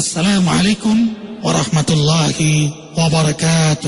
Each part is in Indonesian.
Assalamualaikum warahmatullahi wabarakatuh.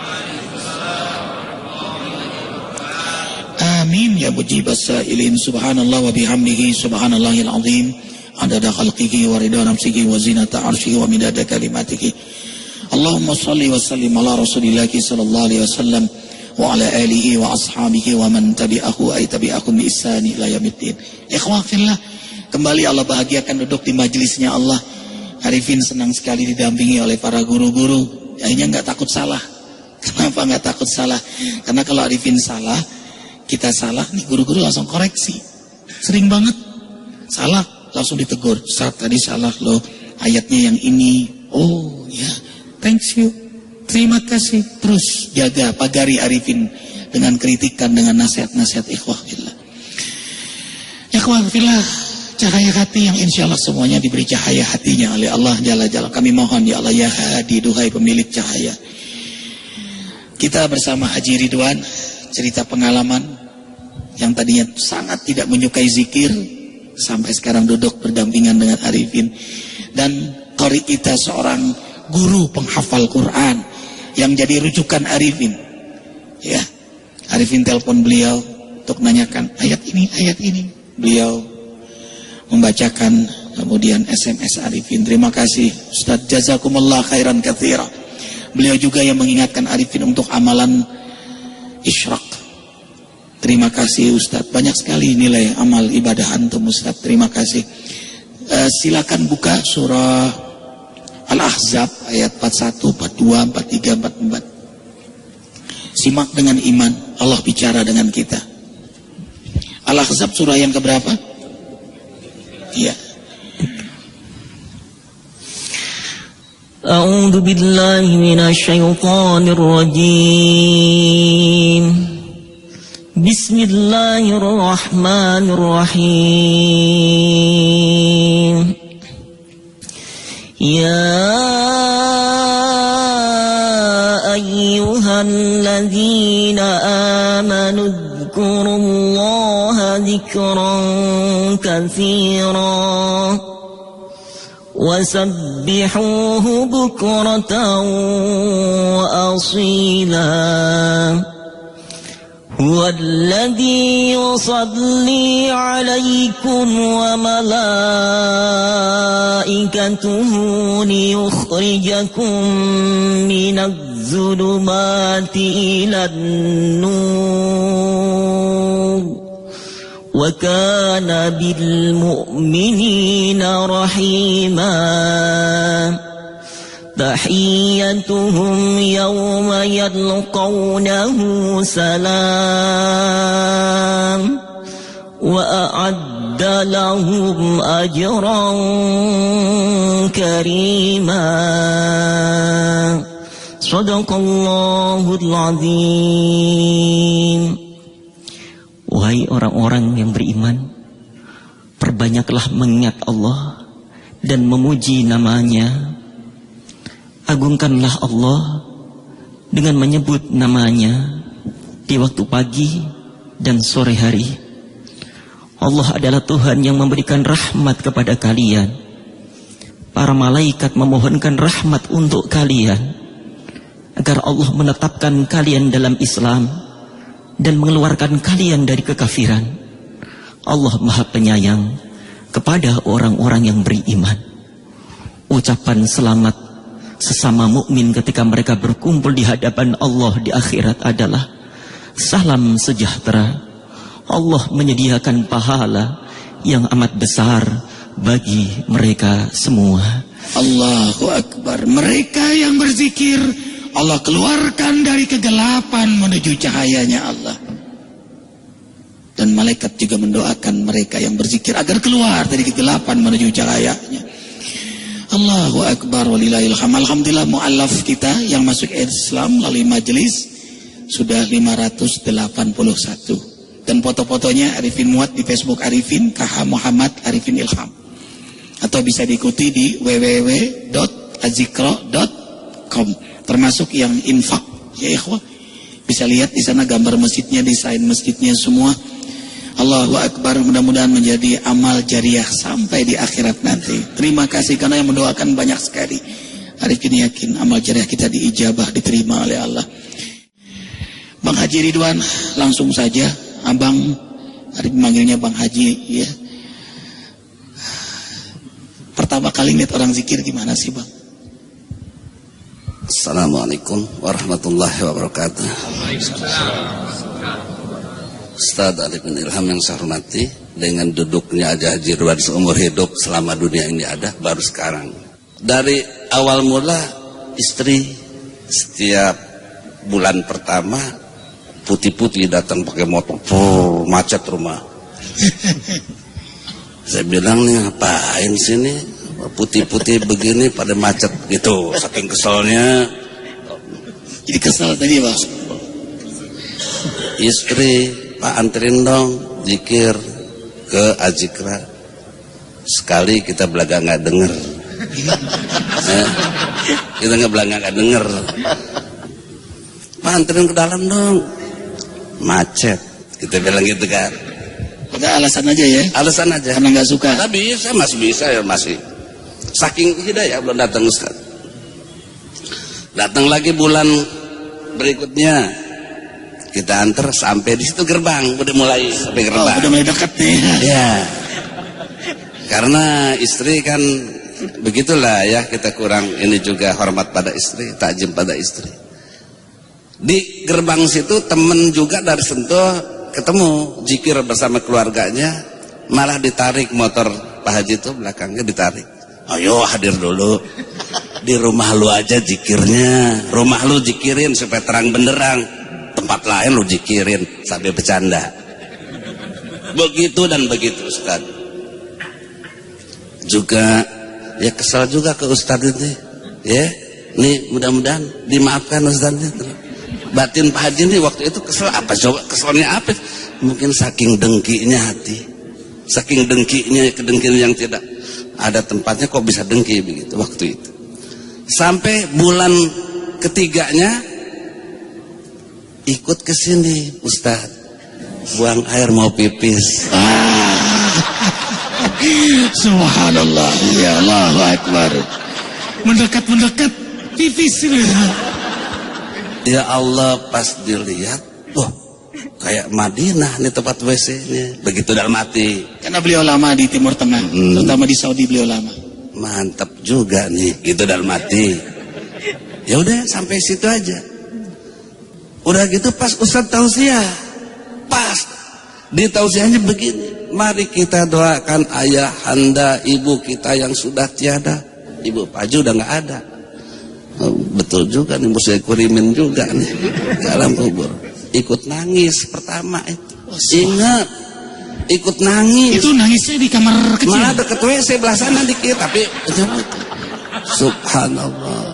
Amin ya mujibas sa'ilin. Subhanallah wa bihamdihi subhanallahil azim. Adada khalqihi wa ridha nafsihi wa zinata arshihi wa midada kalimatihi. Allahumma salli wa sallim ala rasulillahi sallallahu alaihi wasallam wa ala alihi wa ashabihi wa man tabi'ahu ay tabi'akum bi ihsani ila yaumiddin. Ikhwah fillah, kembali Allah bahagiakan duduk di majelisnya Allah. Arifin senang sekali didampingi oleh para guru-guru. Akhirnya nggak takut salah. Kenapa nggak takut salah? Karena kalau Arifin salah, kita salah, nih guru-guru langsung koreksi. Sering banget salah, langsung ditegur. Saat tadi salah loh, ayatnya yang ini. Oh ya, thanks you, terima kasih. Terus jaga, pagari Arifin dengan kritikan, dengan nasihat-nasihat ikhwah fillah. Ikhwah fillah, cahaya hati yang insya Allah semuanya diberi cahaya hatinya oleh Allah Jalla Jalla. Kami mohon ya Allah ya Hadi, duhai pemilik cahaya. Kita bersama Haji Ridwan, cerita pengalaman yang tadinya sangat tidak menyukai zikir, sampai sekarang duduk berdampingan dengan Arifin. Dan qari kita seorang guru penghafal Quran yang jadi rujukan Arifin. Ya, Arifin telepon beliau untuk nanyakan ayat ini. Beliau membacakan, kemudian SMS Arifin, terima kasih Ustaz, jazakumullah khairan katsira. Beliau juga yang mengingatkan Arifin untuk amalan isyraq. Terima kasih Ustaz, banyak sekali nilai amal ibadah antum Ustaz, terima kasih. Silakan buka surah Al-Ahzab ayat 41, 42, 43, 44. Simak dengan iman, Allah bicara dengan kita. Al-Ahzab surah yang keberapa? Ya. A'udzu billahi minasy syaithanir rajim. Bismillahirrahmanirrahim. Ya ayyuhalladzina amanu dzkurullaha dzikran katsiran wasabbihuhu bukratan wa asila. Huwallazi yusalli 'alaikum wa malaikatuhu liyukhrijakum minadh-dhulumati ilan nur wa kana bil mu'minina rahima. Tahiyyatuhum yawma yalqawnahu salam wa a'adda lahum ajran karima. Shadaqallahul azim. Wahai orang-orang yang beriman, perbanyaklah mengingat Allah dan memuji namanya. Agungkanlah Allah dengan menyebut namanya di waktu pagi dan sore hari. Allah adalah Tuhan yang memberikan rahmat kepada kalian. Para malaikat memohonkan rahmat untuk kalian, agar Allah menetapkan kalian dalam Islam dan mengeluarkan kalian dari kekafiran. Allah Maha Penyayang kepada orang-orang yang beriman. Ucapan selamat sesama mukmin ketika mereka berkumpul di hadapan Allah di akhirat adalah salam sejahtera. Allah menyediakan pahala yang amat besar bagi mereka semua. Allahu Akbar. Mereka yang berzikir, Allah keluarkan dari kegelapan menuju cahayanya Allah. Dan malaikat juga mendoakan mereka yang berzikir agar keluar dari kegelapan menuju cahayanya. Allahu Akbar walillahil hamd. Alhamdulillah mu'allaf kita yang masuk Islam melalui majelis sudah 581. Dan foto-fotonya Arifin muat di Facebook Arifin KH Muhammad Arifin Ilham. Atau bisa diikuti di www.azikro.com, termasuk yang infak ya ikhwah. Bisa lihat di sana gambar masjidnya, desain masjidnya semua. Allahu Akbar, mudah-mudahan menjadi amal jariah sampai di akhirat nanti. Terima kasih karena yang mendoakan banyak sekali. Arif ini yakin amal jariah kita diijabah, diterima oleh Allah. Bang Haji Ridwan, langsung saja. Abang, Arif memanggilnya Bang Haji, ya. Pertama kali lihat orang zikir gimana sih, Bang? Assalamualaikum warahmatullahi wabarakatuh. Ustaz Arif bin Ilham yang saya hormati, dengan duduknya aja Haji Ridwan seumur hidup selama dunia ini ada, baru sekarang. Dari awal mula istri setiap bulan pertama putih-putih datang pakai motor, macet rumah. Saya bilang nih, ngapain sini putih-putih begini pada macet gitu, saking keselnya. Jadi kesel tadi, Bang. Istri, Pak anterin dong zikir ke Azikra. Sekali kita belaga nggak denger. Kita nggak belaga nggak denger. Pak anterin ke dalam dong. Macet. Kita bilang gitu kan. Udah alasan aja ya. Alasan aja. Karena nggak suka. Tapi saya masih bisa ya, masih. Saking hidayah belum datang Ustaz. Datang lagi bulan berikutnya, kita antar sampai di situ gerbang, udah mulai sampai gerbang. Udah mulai dekat nih. Ya. Karena istri kan begitulah ya, kita kurang ini juga hormat pada istri, takjim pada istri. Di gerbang situ temen juga dari Sentul ketemu zikir bersama keluarganya, malah ditarik motor Pak Haji itu belakangnya ditarik. Ayo hadir dulu. Di rumah lu aja zikirnya. Rumah lu zikirin supaya terang benderang. Tempat lain lu zikirin sampai bercanda. Begitu dan begitu Ustaz. Juga ya kesal juga ke Ustaz ini. Ya, nih mudah-mudahan dimaafkan Ustaz itu. Batin Pak Haji ini waktu itu kesel apa coba? Keselnya apa? Mungkin saking dengkinya hati. Saking dengkinya, kedengkian yang tidak ada tempatnya kok bisa dengki begitu waktu itu. Sampai bulan ketiganya ikut ke sini, Ustaz. Buang air mau pipis. Subhanallah, ya Allahu Akbar. Mendekat pipis. Ya Allah, pas dilihat, wah, kayak Madinah nih tempat WC-nya. Begitu dalam hati. Karena beliau lama di Timur Tengah, terutama di Saudi beliau lama. Mantap juga nih, gitu dalam hati. Ya udah sampai situ aja. Udah gitu pas Ustaz tausiah, pas di tausiahnya begini. Mari kita doakan ayah, anda, ibu kita yang sudah tiada. Ibu Pak Haji udah nggak ada. Oh, betul juga nih, mesti kurimin juga nih ke alam kubur. Ikut nangis pertama itu. Ingat, ikut nangis. Itu nangisnya di kamar kecil. Malah deket WC belah sana dikit, tapi subhanallah.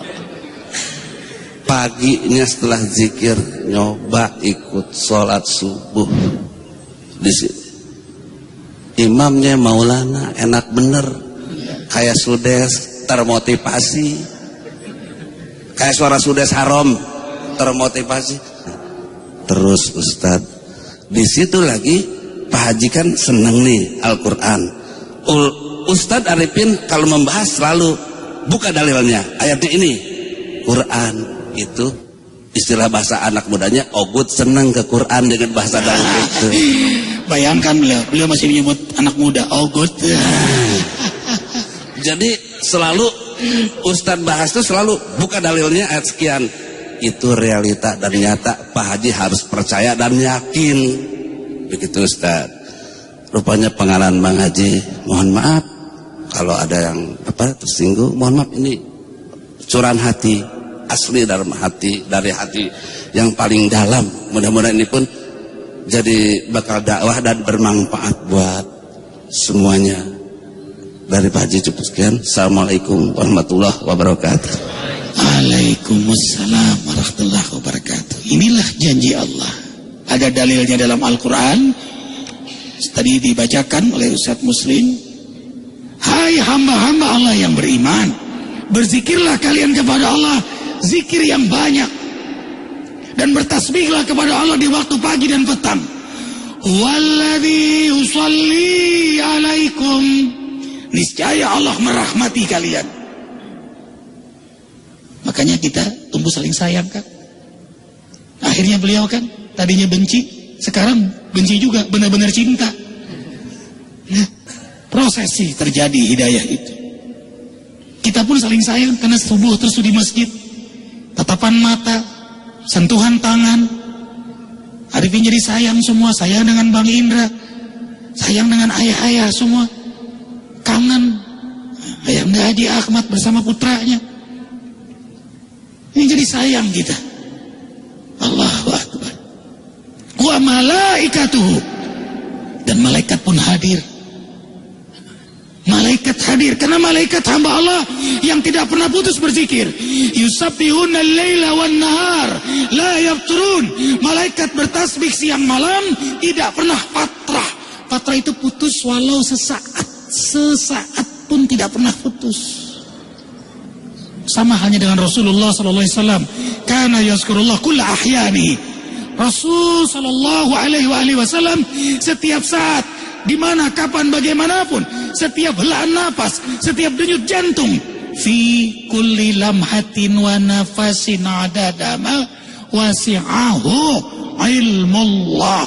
Paginya setelah zikir nyoba ikut sholat subuh di sini. Imamnya Maulana enak bener, kayak Sudes, termotivasi. Kayak suara Sudes Haram, termotivasi. Terus Ustaz, di situ lagi Pak Haji kan seneng nih Al-Quran. Ustaz Arifin kalau membahas selalu buka dalilnya. Ayatnya ini, Quran itu istilah bahasa anak mudanya. Ogut seneng ke Quran dengan bahasa dalam itu. Bayangkan beliau masih menyebut anak muda Ogut. Jadi selalu Ustadz bahas itu selalu buka dalilnya ayat sekian. Itu realita dan nyata. Pak Haji harus percaya dan yakin. Begitu Ustadz. Rupanya pengalaman Bang Haji, mohon maaf kalau ada yang tersinggung. Mohon maaf, ini curahan hati, asli dalam hati, dari hati yang paling dalam. Mudah-mudahan ini pun jadi bakal dakwah dan bermanfaat buat semuanya. Dari Pak Haji cukup sekian. Assalamualaikum warahmatullahi wabarakatuh. Waalaikumsalam warahmatullahi wabarakatuh. Inilah janji Allah. Ada dalilnya dalam Al-Quran. Tadi dibacakan oleh Ustaz Muslim. Hai hamba-hamba Allah yang beriman, berzikirlah kalian kepada Allah zikir yang banyak, dan bertasbihlah kepada Allah di waktu pagi dan petang. Walladzi yusalli alaikum, niscaya Allah merahmati kalian. Makanya kita tumbuh saling sayang kan. Akhirnya beliau kan tadinya benci, sekarang benci juga, benar-benar cinta. Nah, prosesi terjadi hidayah itu. Kita pun saling sayang karena subuh terus di masjid, tatapan mata, sentuhan tangan. Arifin jadi sayang semua, sayang dengan Bang Indra, sayang dengan ayah-ayah semua, kangen Ayahanda Haji Ahmad bersama putranya. Ini jadi sayang kita. Allahu Akbar. Wa malaikatuhu, dan malaikat pun hadir. Malaikat hadir karena malaikat hamba Allah yang tidak pernah putus berzikir. Yusabbihuna al-laila wan nahar la yafturun. Malaikat bertasbih siang malam tidak pernah fatrah. Fatrah itu putus walau sesaat. Sesaat pun tidak pernah putus. Sama halnya dengan Rasulullah sallallahu alaihi wasallam. Kana yazkurullah kulla ahyani. Rasul sallallahu alaihi wasallam setiap saat, di mana, kapan, bagaimanapun, setiap helaan napas, setiap denyut jantung, fi kulli lamhatin wa nafasin adadama wasi'ahu ilmullah.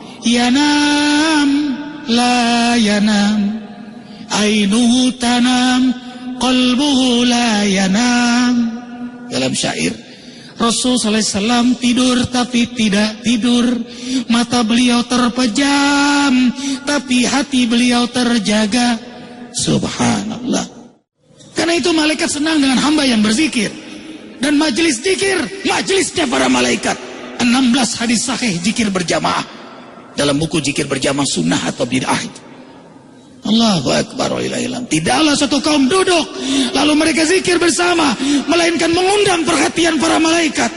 Yanam la yanam, ainuhu tanam, qalbuhu la yanam. Dalam syair, Rasul sallallahu alaihi wasallam tidur tapi tidak tidur. Mata beliau terpejam tapi hati beliau terjaga. Subhanallah. Karena itu malaikat senang dengan hamba yang berzikir. Dan majelis zikir, majelisnya para malaikat. 16 hadis sahih zikir berjamaah. Dalam buku zikir berjamaah sunnah atau bid'ah itu. Allahu Akbar wa ilahilam. Tidaklah satu kaum duduk lalu mereka zikir bersama, melainkan mengundang perhatian para malaikat.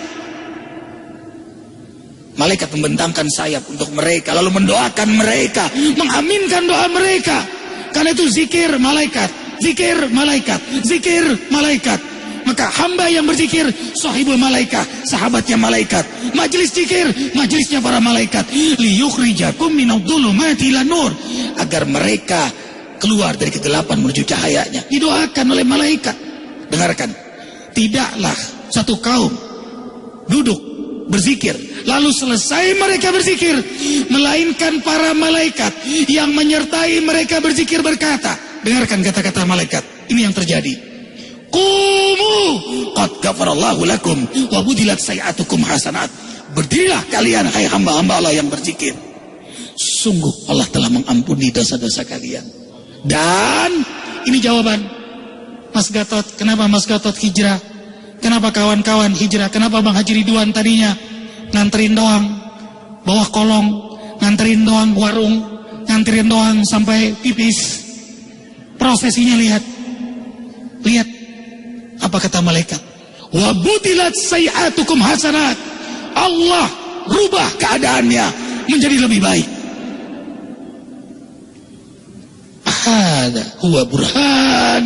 Malaikat membentangkan sayap untuk mereka, lalu mendoakan mereka, mengaminkan doa mereka. Karena itu zikir malaikat, zikir malaikat, zikir malaikat. Maka hamba yang berzikir sahibul malaikah, sahabatnya malaikat. Majelis zikir, majelisnya para malaikat. Liyukhrijakum minadh-dhulumati ilan nur, agar mereka keluar dari kegelapan menuju cahayanya. Didoakan oleh malaikat. Dengarkan, tidaklah satu kaum duduk berzikir lalu selesai mereka berzikir, melainkan para malaikat yang menyertai mereka berzikir berkata, dengarkan kata-kata malaikat, ini yang terjadi. Qumu qad ghafarallahu lakum wa budilat sayi'atukum hasanat. Berdirilah kalian hai hamba-hamba Allah yang berzikir, sungguh Allah telah mengampuni dosa-dosa kalian. Dan ini jawaban Mas Gatot. Kenapa Mas Gatot hijrah? Kenapa kawan-kawan hijrah? Kenapa Bang Haji Ridwan tadinya nganterin doang bawah kolong, nganterin doang warung, nganterin doang sampai pipis? Prosesinya lihat apa kata malaikat? Wa budilat sayi'atukum hasanat. Allah rubah keadaannya menjadi lebih baik. Hada huwa burhan.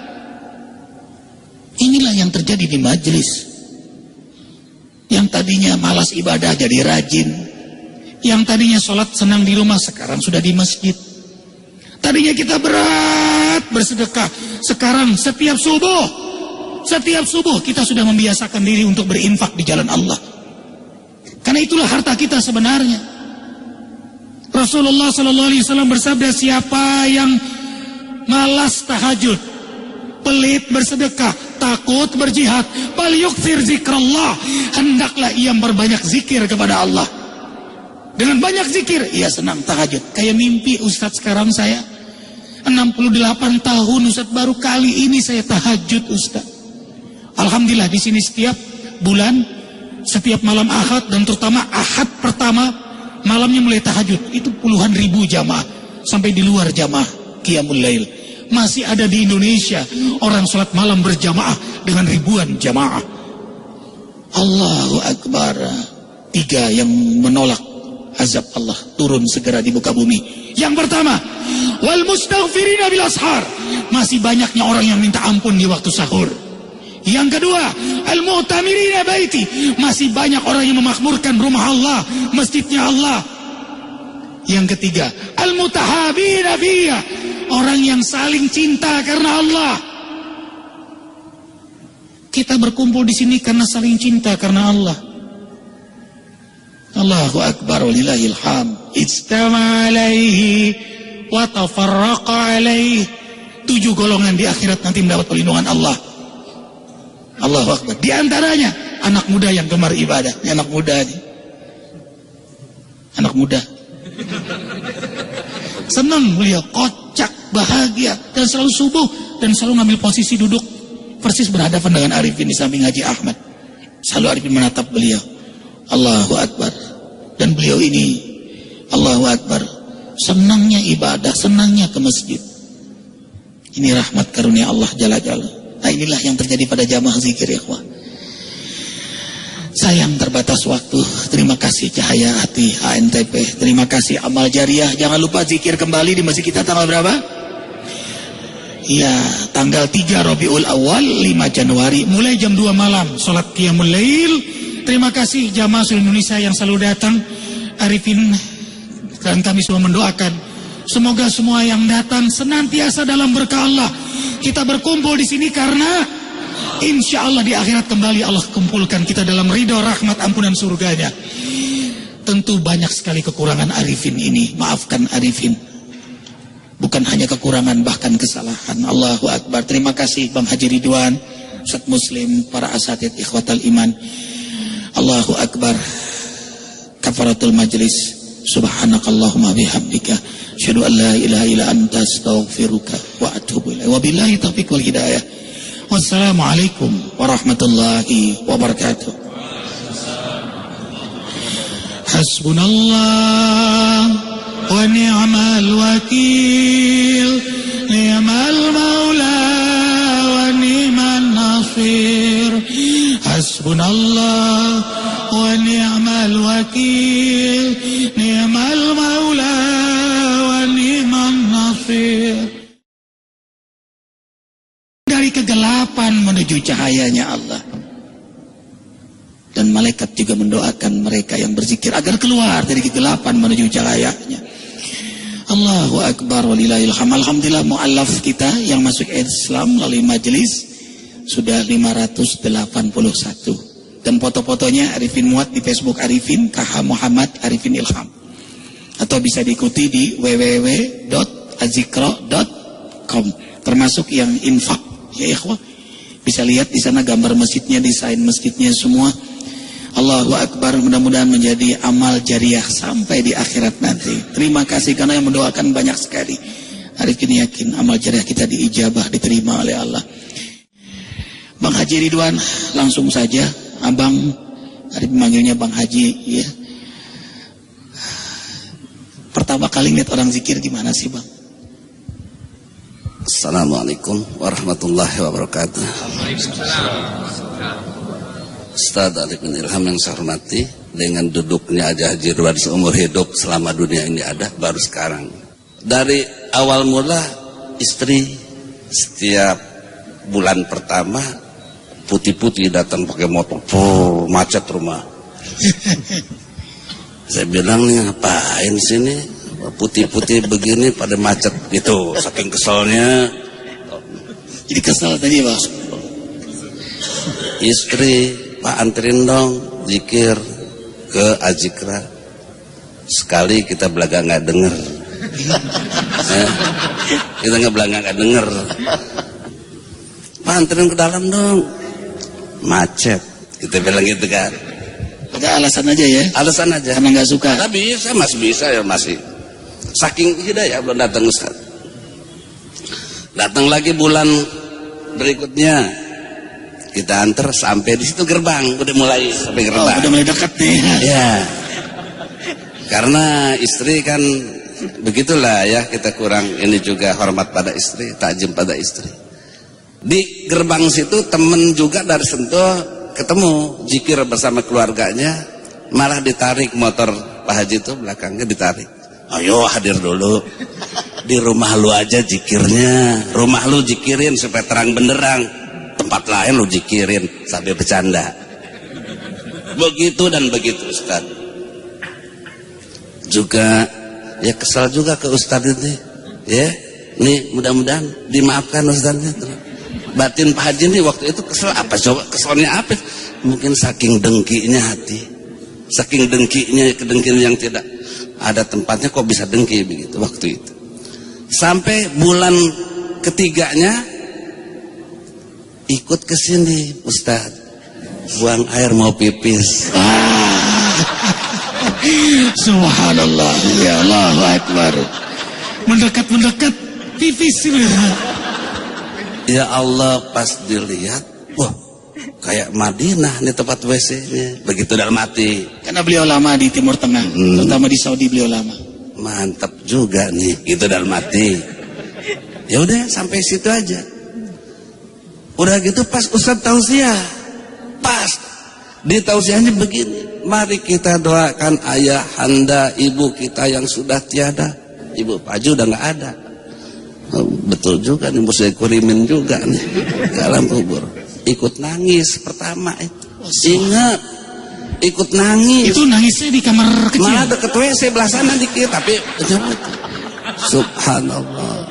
Inilah yang terjadi di majelis. Yang tadinya malas ibadah jadi rajin. Yang tadinya sholat senang di rumah sekarang sudah di masjid. Tadinya kita berat bersedekah, sekarang setiap subuh kita sudah membiasakan diri untuk berinfak di jalan Allah. Karena itulah harta kita sebenarnya. Rasulullah sallallahu alaihi wasallam bersabda, siapa yang malas tahajud, pelit bersedekah, takut berjihad, falyukthir zikrallah, hendaklah ia berbanyak zikir kepada Allah. Dengan banyak zikir ia senang tahajud. Kayak mimpi Ustadz, sekarang saya 68 tahun Ustadz, baru kali ini saya tahajud Ustadz. Alhamdulillah di sini setiap bulan, setiap malam Ahad, dan terutama Ahad pertama malamnya mulai tahajud. Itu puluhan ribu jamaah sampai di luar jamaah Qiyamul Lail. Masih ada di Indonesia orang sholat malam berjamaah dengan ribuan jamaah. Allahu Akbar. 3 yang menolak azab Allah turun segera di muka bumi. Yang pertama, wal mustaghfirina bil ashar. Masih banyaknya orang yang minta ampun di waktu sahur. Yang kedua, al-mu'tamirina baiti. Masih banyak orang yang memakmurkan rumah Allah, masjidnya Allah. Yang ketiga, al-mutahabina fiyah, orang yang saling cinta karena Allah. Kita berkumpul di sini karena saling cinta karena Allah. Allahu akbar walillahil hamd. Ijtama alaihi wa tafarraqa alaihi. 7 golongan di akhirat nanti mendapat perlindungan Allah. Allahu akbar. Di antaranya anak muda yang gemar ibadah. Ini anak muda ini. Anak muda. Senang beliau, kocak, bahagia, dan selalu subuh dan selalu ngambil posisi duduk persis berhadapan dengan Arifin di samping Haji Ahmad. Selalu Arifin menatap beliau. Allahu akbar. Dan beliau ini, Allahu akbar, senangnya ibadah, senangnya ke masjid. Ini rahmat karunia Allah Jalla Jalla. Nah, inilah yang terjadi pada jamaah zikir, ya ikhwah. Sayang terbatas waktu. Terima kasih Cahaya Hati HNTP. Terima kasih Amal Jariah. Jangan lupa zikir kembali di masjid kita tanggal berapa? Iya, tanggal 3 Rabiul Awal 5 Januari mulai jam 2 malam salat Qiyamul Lail. Terima kasih jamaah seluruh Indonesia yang selalu datang. Arifin dan kami semua mendoakan semoga semua yang datang senantiasa dalam berkah Allah. Kita berkumpul di sini karena insya Allah di akhirat kembali Allah kumpulkan kita dalam ridho, rahmat, ampunan surganya. Tentu banyak sekali kekurangan Arifin ini. Maafkan Arifin. Bukan hanya kekurangan, bahkan kesalahan. Allahu Akbar. Terima kasih Bang Haji Ridwan, Ustaz Muslim, para asatid ikhwatal iman. Allahu Akbar. Kafaratul majlis. Subhanakallahumma bihamdika asyhadu an la ilaha illa anta astaghfiruka wa atubu ilaik. Wabillahi taufiq wal hidayah. Wassalamualaikum warahmatullahi wabarakatuh. Hasbunallah wa ni'mal wakil, ni'mal maula wa ni'man nasir. Hasbunallah wa ni'mal wakil, ni'mal maula wa ni'man nasir. Dari kegelapan menuju cahayanya Allah. Dan malaikat juga mendoakan mereka yang berzikir agar keluar dari kegelapan menuju cahayanya. Allahu Akbar walillahil hamd. Alhamdulillah mu'allaf kita yang masuk Islam melalui majelis sudah 581. Dan foto-fotonya Arifin muat di Facebook Arifin KH Muhammad Arifin Ilham. Atau bisa diikuti di www.azikro.com, termasuk yang infak. Ya ikhwah, bisa lihat di sana gambar masjidnya, desain masjidnya semua. Allahu Akbar, mudah-mudahan menjadi amal jariah sampai di akhirat nanti. Terima kasih karena yang mendoakan banyak sekali. Arifin yakin amal jariah kita diijabah, diterima oleh Allah. Bang Haji Ridwan, langsung saja. Abang, Arifin manggilnya Bang Haji, ya. Pertama kali lihat orang zikir gimana sih Bang? Assalamualaikum warahmatullahi wabarakatuh. Ustaz Arifin Ilham yang saya hormati, dengan duduknya aja Haji Ridwan seumur hidup selama dunia ini ada, baru sekarang. Dari awal mula istri setiap bulan pertama putih-putih datang pakai motor, macet rumah. Saya bilang nih ngapain sini putih-putih begini pada macet gitu, saking keselnya. Jadi kesel tadi Bang. Istri, Pak anterin dong zikir ke Azikra. Sekali kita belaga nggak denger. Kita nggak belaga nggak denger. Pak anterin ke dalam dong. Macet. Kita bilang gitu kan. Ada alasan aja ya? Alasan aja. Karena nggak suka. Tapi saya masih bisa ya masih. Saking hidayah belum datang Ustaz. Datang lagi bulan berikutnya. Kita antar sampai di situ gerbang, udah mulai sampai gerbang. Oh, udah mulai dekat nih. Ya. Karena istri kan begitulah ya, kita kurang ini juga hormat pada istri, takjim pada istri. Di gerbang situ temen juga dari Sentul ketemu zikir bersama keluarganya, malah ditarik motor Pak Haji itu belakangnya ditarik. Ayo hadir dulu. Di rumah lu aja zikirnya, rumah lu zikirin supaya terang benderang. Tempat lain lu zikirin sampai bercanda. Begitu dan begitu Ustaz. Juga ya kesal juga ke Ustadz itu ya. Nih mudah-mudahan dimaafkan Ustadznya. Batin Pak Haji nih waktu itu kesel apa coba, keselnya apa? Mungkin saking dengkinya hati, saking dengkinya, kedengkian yang tidak ada tempatnya kok bisa dengki begitu waktu itu. Sampai bulan ketiganya ikut ke sini Ustadz, buang air mau pipis. Subhanallah, ya Allahu Akbar. Mendekat pipis. Ya Allah, pas dilihat, wah kayak Madinah nih tempat WC-nya. Begitu dalam hati. Karena beliau lama di Timur Tengah, terutama di Saudi beliau lama. Mantap juga nih, gitu dalam hati. Ya udah sampai situ aja. Udah gitu pas Ustadz tausiah, pas di tausiahnya begini. Mari kita doakan ayah, anda, ibu kita yang sudah tiada. Ibu Pak Haji udah nggak ada. Oh, betul juga nih, mesti kurimin juga nih dalam kubur. Ikut nangis pertama itu. Ingat, ikut nangis. Itu nangisnya di kamar kecil. Malah deket WC belah sana dikit, tapi subhanallah.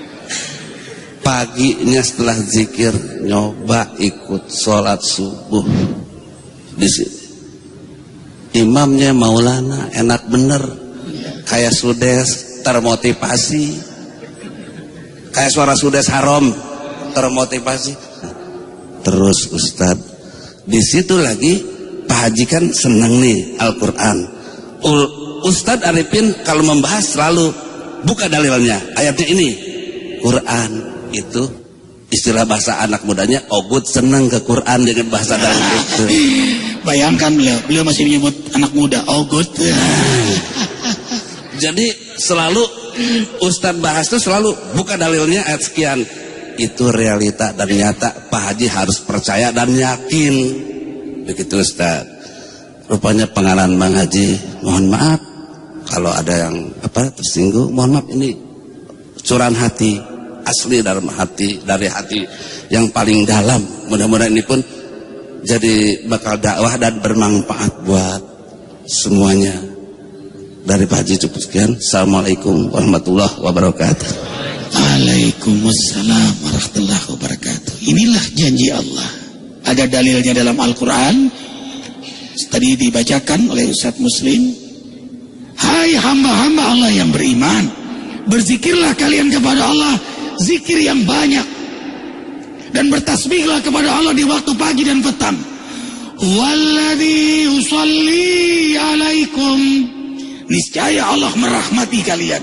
Paginya setelah zikir nyoba ikut sholat subuh di sini. Imamnya Maulana enak bener, kayak Sudes termotivasi, kayak suara Sudes Harom termotivasi. Terus Ustad di situ lagi Pak Haji kan seneng nih Al-Quran. Ustad Arifin kalau membahas selalu buka dalilnya, ayatnya ini Quran itu istilah bahasa anak mudanya. Obud seneng ke Quran dengan bahasa dalil itu. Bayangkan beliau masih menyebut anak muda Obud. Jadi selalu Ustadz bahas itu selalu buka dalilnya ayat sekian. Itu realita dan nyata. Pak Haji harus percaya dan yakin. Begitu Ustadz. Rupanya pengalaman Bang Haji, mohon maaf kalau ada yang tersinggung. Mohon maaf, ini curahan hati, asli dalam hati, dari hati yang paling dalam. Mudah-mudahan ini pun jadi bakal dakwah dan bermanfaat buat semuanya. Dari Pak Haji cukup sekian. Assalamualaikum warahmatullahi wabarakatuh. Waalaikumsalam warahmatullahi wabarakatuh. Inilah janji Allah. Ada dalilnya dalam Al-Quran. Tadi dibacakan oleh Ustadz Muslim. Hai hamba-hamba Allah yang beriman, berzikirlah kalian kepada Allah zikir yang banyak, dan bertasbihlah kepada Allah di waktu pagi dan petang. Walladzi yusalli alaikum, niscaya Allah merahmati kalian.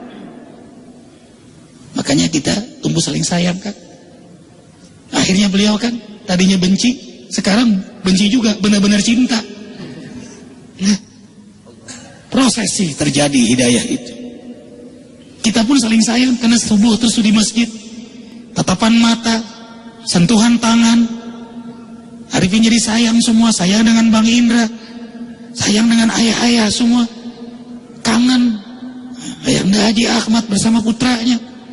Makanya kita tumbuh saling sayang kan. Akhirnya beliau kan tadinya benci, sekarang benci juga, benar-benar cinta. Nah, prosesi terjadi hidayah itu. Kita pun saling sayang karena subuh terus di masjid. Tatapan mata, sentuhan tangan. Arifin jadi sayang semua, sayang dengan Bang Indra, sayang dengan ayah-ayah semua. Kangen Ayahanda Haji Ahmad bersama putranya.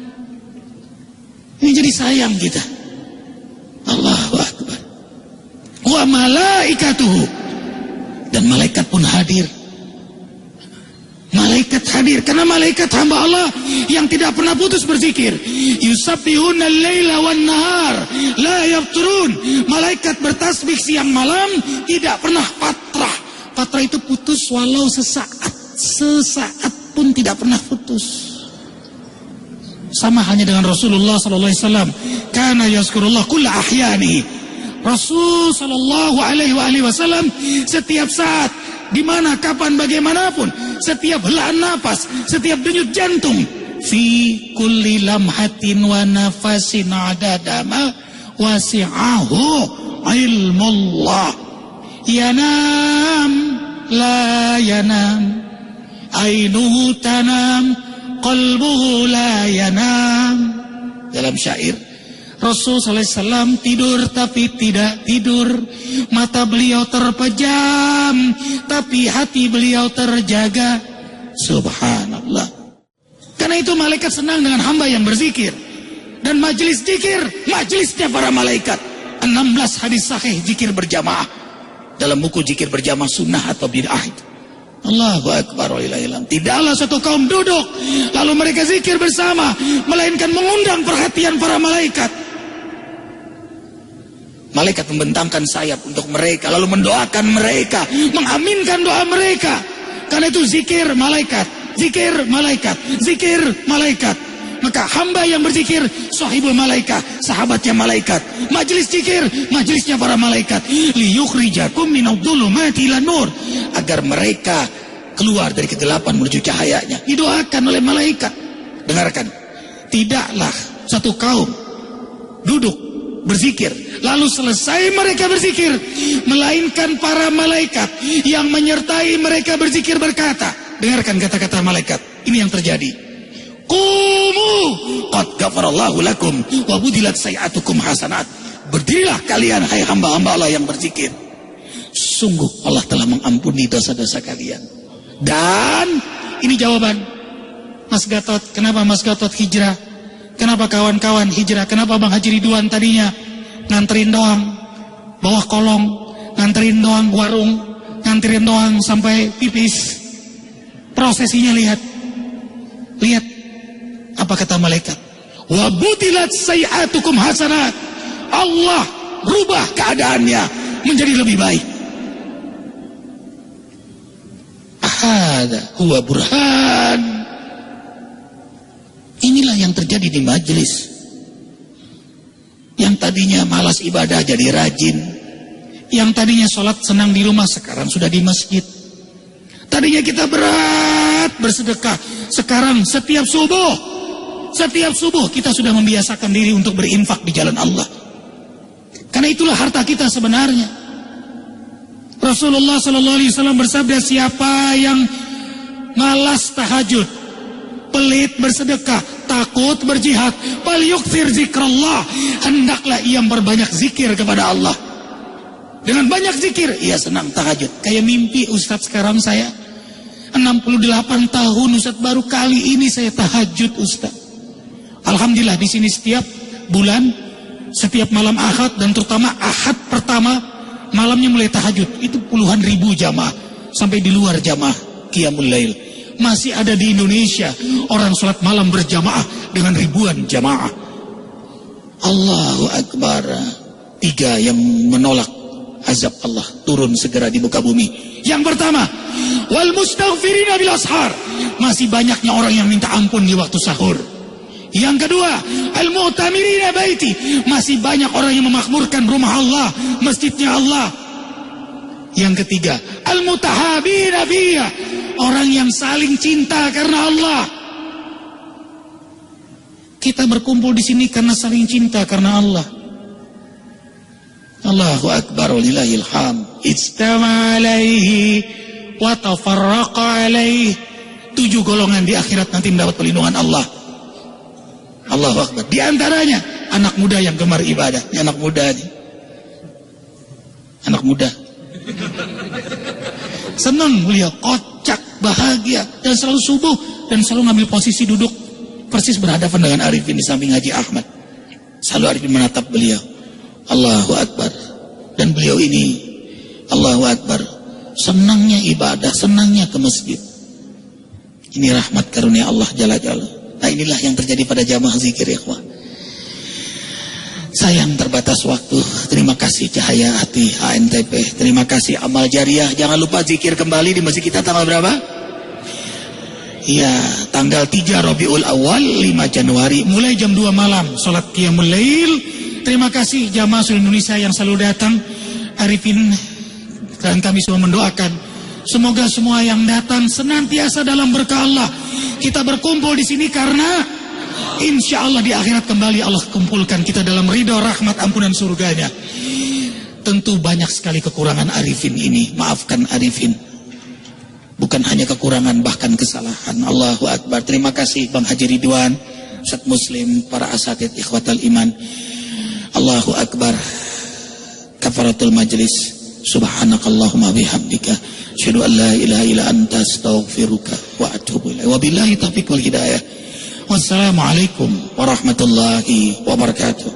Ini jadi sayang kita. Allahu Akbar. Wa malaikatuhu, dan malaikat pun hadir. Malaikat hadir karena malaikat hamba Allah yang tidak pernah putus berzikir. Yusabbihuna al-laila wan nahar la yafturun. Malaikat bertasbih siang malam tidak pernah patrah. Patrah itu putus walau sesaat pun tidak pernah putus. Sama halnya dengan Rasulullah sallallahu alaihi wasallam. Kana yazkurullah kulla ahyani. Rasul sallallahu alaihi wasallam setiap saat, di mana, kapan, bagaimanapun, setiap helaan napas, setiap denyut jantung, fi kulli lamhatin wa nafasin adadama wasi'ahu ilmullah. Yanam la yanam, ainuhu tanam, qalbuhu la yanam. Dalam syair, Rasul sallallahu alaihi wasallam tidur tapi tidak tidur. Mata beliau terpejam tapi hati beliau terjaga. Subhanallah. Karena itu malaikat senang dengan hamba yang berzikir. Dan majelis zikir, majelisnya para malaikat. 16 hadis sahih zikir berjamaah. Dalam buku zikir berjamaah sunnah atau bid'ah itu. Allahu Akbar walillahil hamd. Tidaklah satu kaum duduk lalu mereka zikir bersama, melainkan mengundang perhatian para malaikat. Malaikat membentangkan sayap untuk mereka, lalu mendoakan mereka, mengaminkan doa mereka. Karena itu zikir malaikat, zikir malaikat, zikir malaikat. Maka hamba yang berzikir sahibul malaikah, sahabatnya malaikat. Majlis zikir, majlisnya para malaikat. Liyukhrijakum minadh-dhulumati ilan nur, agar mereka keluar dari kegelapan menuju cahayanya. Didoakan oleh malaikat. Dengarkan, tidaklah satu kaum duduk berzikir lalu selesai mereka berzikir, melainkan para malaikat yang menyertai mereka berzikir berkata, dengarkan kata-kata malaikat, ini yang terjadi. Qumu qad ghafarallahu lakum wa budilat sayi'atukum hasanat. Berdirilah kalian hai hamba-hamba Allah yang berzikir, sungguh Allah telah mengampuni dosa-dosa kalian. Dan ini jawaban Mas Gatot. Kenapa Mas Gatot hijrah? Kenapa kawan-kawan hijrah? Kenapa Bang Haji Ridwan tadinya nganterin doang bawah kolong, nganterin doang warung, nganterin doang sampai pipis? Prosesinya lihat apa kata malaikat? Wa butilat sayi'atukum hasanat. Allah rubah keadaannya menjadi lebih baik. Hada huwa burhan. Inilah yang terjadi di majelis. Yang tadinya malas ibadah jadi rajin. Yang tadinya sholat senang di rumah sekarang sudah di masjid. Tadinya kita berat bersedekah, sekarang setiap subuh kita sudah membiasakan diri untuk berinfak di jalan Allah. Karena itulah harta kita sebenarnya. Rasulullah SAW bersabda, siapa yang malas tahajud, pelit bersedekah, takut berjihad, falyukthir zikrallah, hendaklah ia berbanyak zikir kepada Allah. Dengan banyak zikir ia senang tahajud. Kayak mimpi Ustadz sekarang saya 68 tahun Ustadz, baru kali ini saya tahajud Ustadz. Alhamdulillah di sini setiap bulan, setiap malam Ahad, dan terutama Ahad pertama malamnya mulai tahajud. Itu puluhan ribu jamaah, sampai di luar jamaah Qiyamul Lail. Masih ada di Indonesia orang sholat malam berjamaah dengan ribuan jamaah. Allahu Akbar. 3 yang menolak azab Allah turun segera di muka bumi. Yang pertama, wal mustaghfirina bil ashar. Masih banyaknya orang yang minta ampun di waktu sahur. Yang kedua, al mu'tamirina baiti. Masih banyak orang yang memakmurkan rumah Allah, masjidnya Allah. Yang ketiga, al mutahabina fiyya. Orang yang saling cinta karena Allah. Kita berkumpul di sini karena saling cinta karena Allah. Allahu Akbar walillahil hamd. Ijtama alaihi wa tafarraqa alaihi. 7 golongan di akhirat nanti mendapat perlindungan Allah. Allahu Akbar. Di antaranya anak muda yang gemar ibadah. Ini anak muda nih. Anak muda. Senang beliau, kocak, bahagia, dan selalu subuh dan selalu ngambil posisi duduk persis berhadapan dengan Arifin di samping Haji Ahmad. Selalu Arifin menatap beliau. Allahu Akbar. Dan beliau ini Allahu Akbar, senangnya ibadah, senangnya ke masjid. Ini rahmat karunia Allah Jalla Jalla. Nah inilah yang terjadi pada jamaah zikir ya ikhwah. Sayang terbatas waktu. Terima kasih Cahaya Hati HNTP. Terima kasih Amal Jariah. Jangan lupa zikir kembali di masjid kita tanggal berapa? Ya, tanggal 3 Rabiul Awal 5 Januari mulai jam 2 malam salat Qiyamul Lail. Terima kasih jamaah seluruh Indonesia yang selalu datang. Arifin dan kami semua mendoakan semoga semua yang datang senantiasa dalam berkah Allah. Kita berkumpul di sini karena insya Allah di akhirat kembali Allah kumpulkan kita dalam ridho, rahmat, ampunan surganya. Tentu banyak sekali kekurangan Arifin ini. Maafkan Arifin. Bukan hanya kekurangan, bahkan kesalahan. Allahu Akbar. Terima kasih Bang Haji Ridwan, Ustaz Muslim, para asatid ikhwatal iman. Allahu Akbar. Kafaratul majlis. Subhanakallahumma bihamdika asyhadu an la ilaha illa anta astaghfiruka wa atubu ilaik. Wabillahi taufiq wal hidayah. Wassalamualaikum warahmatullahi wabarakatuh.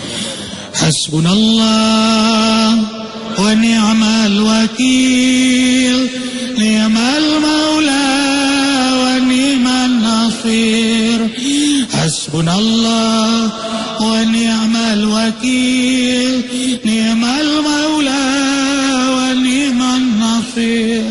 Hasbunallah wa ni'mal wakil. wakil, ni'mal maula wa ni'man nasir.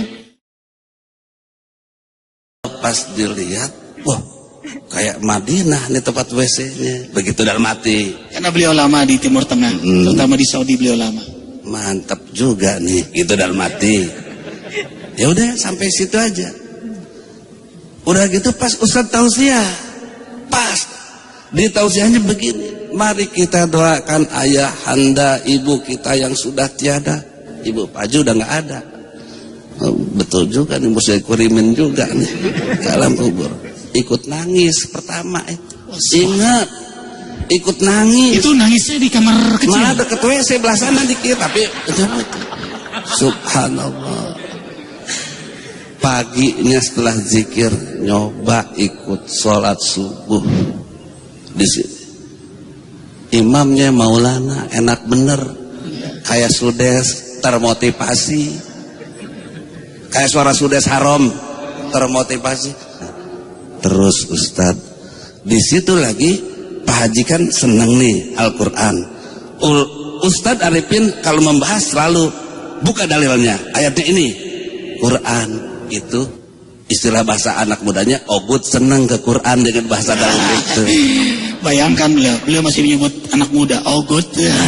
Pas dilihat, wah, kayak Madinah nih tempat WC-nya. Begitu dalam hati. Karena beliau lama di Timur Tengah, terutama di Saudi beliau lama. Mantap juga nih, gitu dalam hati. Ya udah sampai situ aja. Udah gitu pas Ustadz tausiah, pas di tausiahnya begini, mari kita doakan ayah anda ibu kita yang sudah tiada. Ibu Paju udah nggak ada. Oh, betul juga nih, mesti kurimin juga nih ke alam kubur. Ikut nangis pertama itu. Ingat, ikut nangis. Itu nangisnya di kamar kecil. Malah deket WC belah sana dikit, tapi subhanallah. Paginya setelah zikir nyoba ikut sholat subuh di sini. Imamnya Maulana enak bener, kayak Sudes termotivasi, kayak suara Sudes Haram termotivasi. Terus Ustadz di situ lagi Pak Haji kan seneng nih Al-Quran. Ustadz Arifin kalau membahas selalu buka dalilnya, ayatnya ini Quran. Itu istilah bahasa anak mudanya, Ogut seneng ke Quran dengan bahasa dalam itu. Bayangkan beliau masih menyebut anak muda Ogut.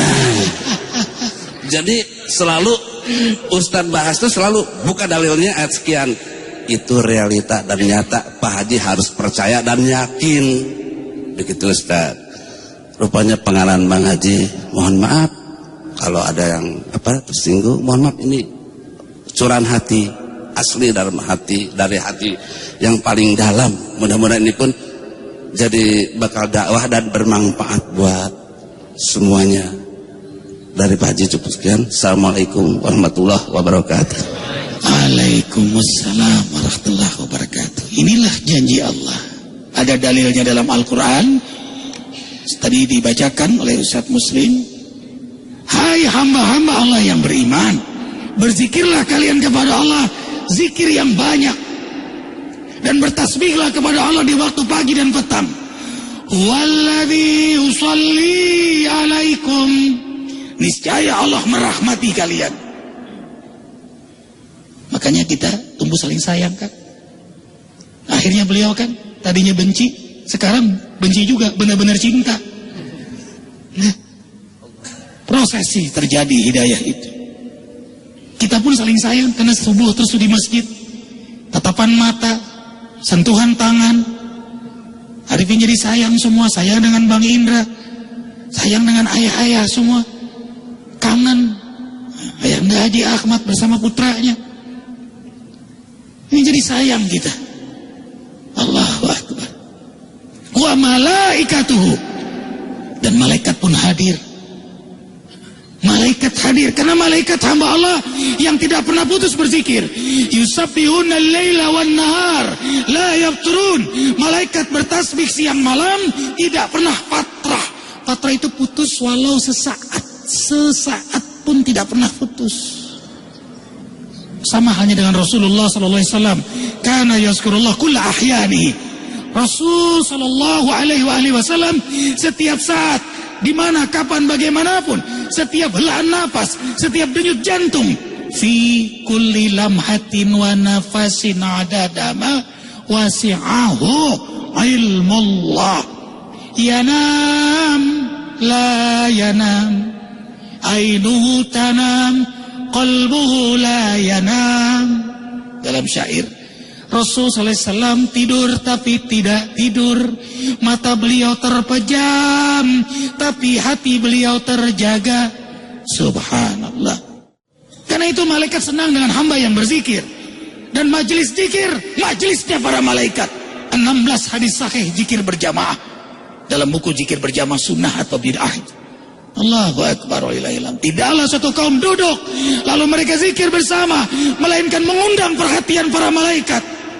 Jadi selalu Ustadz bahas itu selalu buka dalilnya ayat sekian. Itu realita dan nyata, Pak Haji harus percaya dan yakin. Begitu Ustadz. Rupanya pengalaman Bang Haji, mohon maaf kalau ada yang tersinggung, mohon maaf, ini curahan hati, asli dalam hati, dari hati yang paling dalam. Mudah-mudahan ini pun jadi bakal dakwah dan bermanfaat buat semuanya. Dari Pak Haji cukup sekian. Assalamualaikum warahmatullahi wabarakatuh. Waalaikumsalam warahmatullahi wabarakatuh. Inilah janji Allah. Ada dalilnya dalam Al-Quran. Tadi dibacakan oleh Ustadz Muslim. Hai hamba-hamba Allah yang beriman, berzikirlah kalian kepada Allah zikir yang banyak, dan bertasbihlah kepada Allah di waktu pagi dan petang. Walladzi yusalli alaikum, niscaya Allah merahmati kalian. Makanya kita tumbuh saling sayang kan. Akhirnya beliau kan tadinya benci, sekarang benci juga, benar-benar cinta. Nah, prosesi terjadi hidayah itu. Kita pun saling sayang karena subuh terus di masjid. Tatapan mata, sentuhan tangan. Arifin jadi sayang semua, sayang dengan Bang Indra, sayang dengan ayah-ayah semua. Kangen Ayahanda Haji Ahmad bersama putranya. Ini jadi sayang kita. Allahu Akbar. Wa malaikatuhu, dan malaikat pun hadir. Malaikat hadir karena malaikat hamba Allah yang tidak pernah putus berzikir. Yusabbihuna al-laila wan nahar la yafturun. Malaikat bertasbih siang malam tidak pernah patrah. Patrah itu putus walau sesaat. Sesaat pun tidak pernah putus. Sama halnya dengan Rasulullah sallallahu alaihi wasallam. Kana yazkurullah kulla ahyanihi. Rasul sallallahu alaihi wasallam setiap saat, di mana, kapan, bagaimanapun, setiap helaan nafas, setiap denyut jantung, fi kulli lamhatin wa nafasin adadama wasi'ahu ilmullah. Yanam la yanam, ainuhu tanam, qalbuhu la yanam. Dalam syair, Rasul SAW tidur tapi tidak tidur. Mata beliau terpejam tapi hati beliau terjaga. Subhanallah. Karena itu malaikat senang dengan hamba yang berzikir. Dan majelis zikir, majelisnya para malaikat. 16 hadis sahih zikir berjamaah. Dalam buku zikir berjamaah sunnah atau bid'ah. Allahu Akbar wa ilahilam. Tidaklah suatu kaum duduk lalu mereka zikir bersama, melainkan mengundang perhatian para malaikat.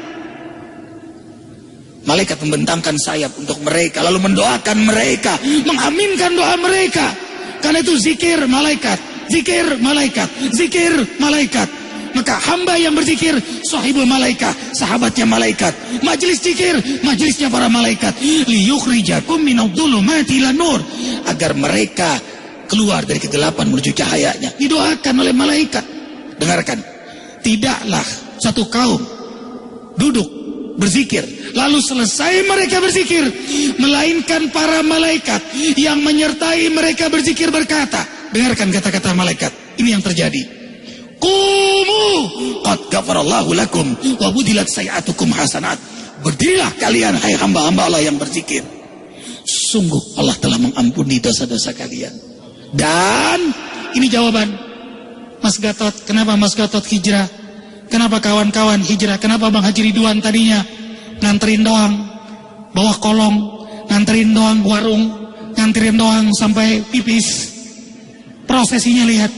Malaikat membentangkan sayap untuk mereka, lalu mendoakan mereka, mengaminkan doa mereka. Karena itu zikir malaikat, zikir malaikat, zikir malaikat. Maka hamba yang berzikir sahibul malaikah, sahabatnya malaikat. Majelis zikir, majelisnya para malaikat. Liyukhrijakum minadh-dhulumati ilan nur, agar mereka keluar dari kegelapan menuju cahayanya. Didoakan oleh malaikat. Dengarkan, tidaklah satu kaum duduk berzikir, lalu selesai mereka berzikir, melainkan para malaikat yang menyertai mereka berzikir berkata, dengarkan kata-kata malaikat, ini yang terjadi. Qumu qad ghafarallahu lakum wa budilat sayi'atukum hasanat. Berdirilah kalian hai hamba-hamba Allah yang berzikir. Sungguh Allah telah mengampuni dosa-dosa kalian. Dan ini jawaban Mas Gatot. Kenapa Mas Gatot hijrah? Kenapa kawan-kawan hijrah? Kenapa Bang Haji Ridwan tadinya nganterin doang bawah kolong, nganterin doang warung, nganterin doang sampai pipis. Prosesinya lihat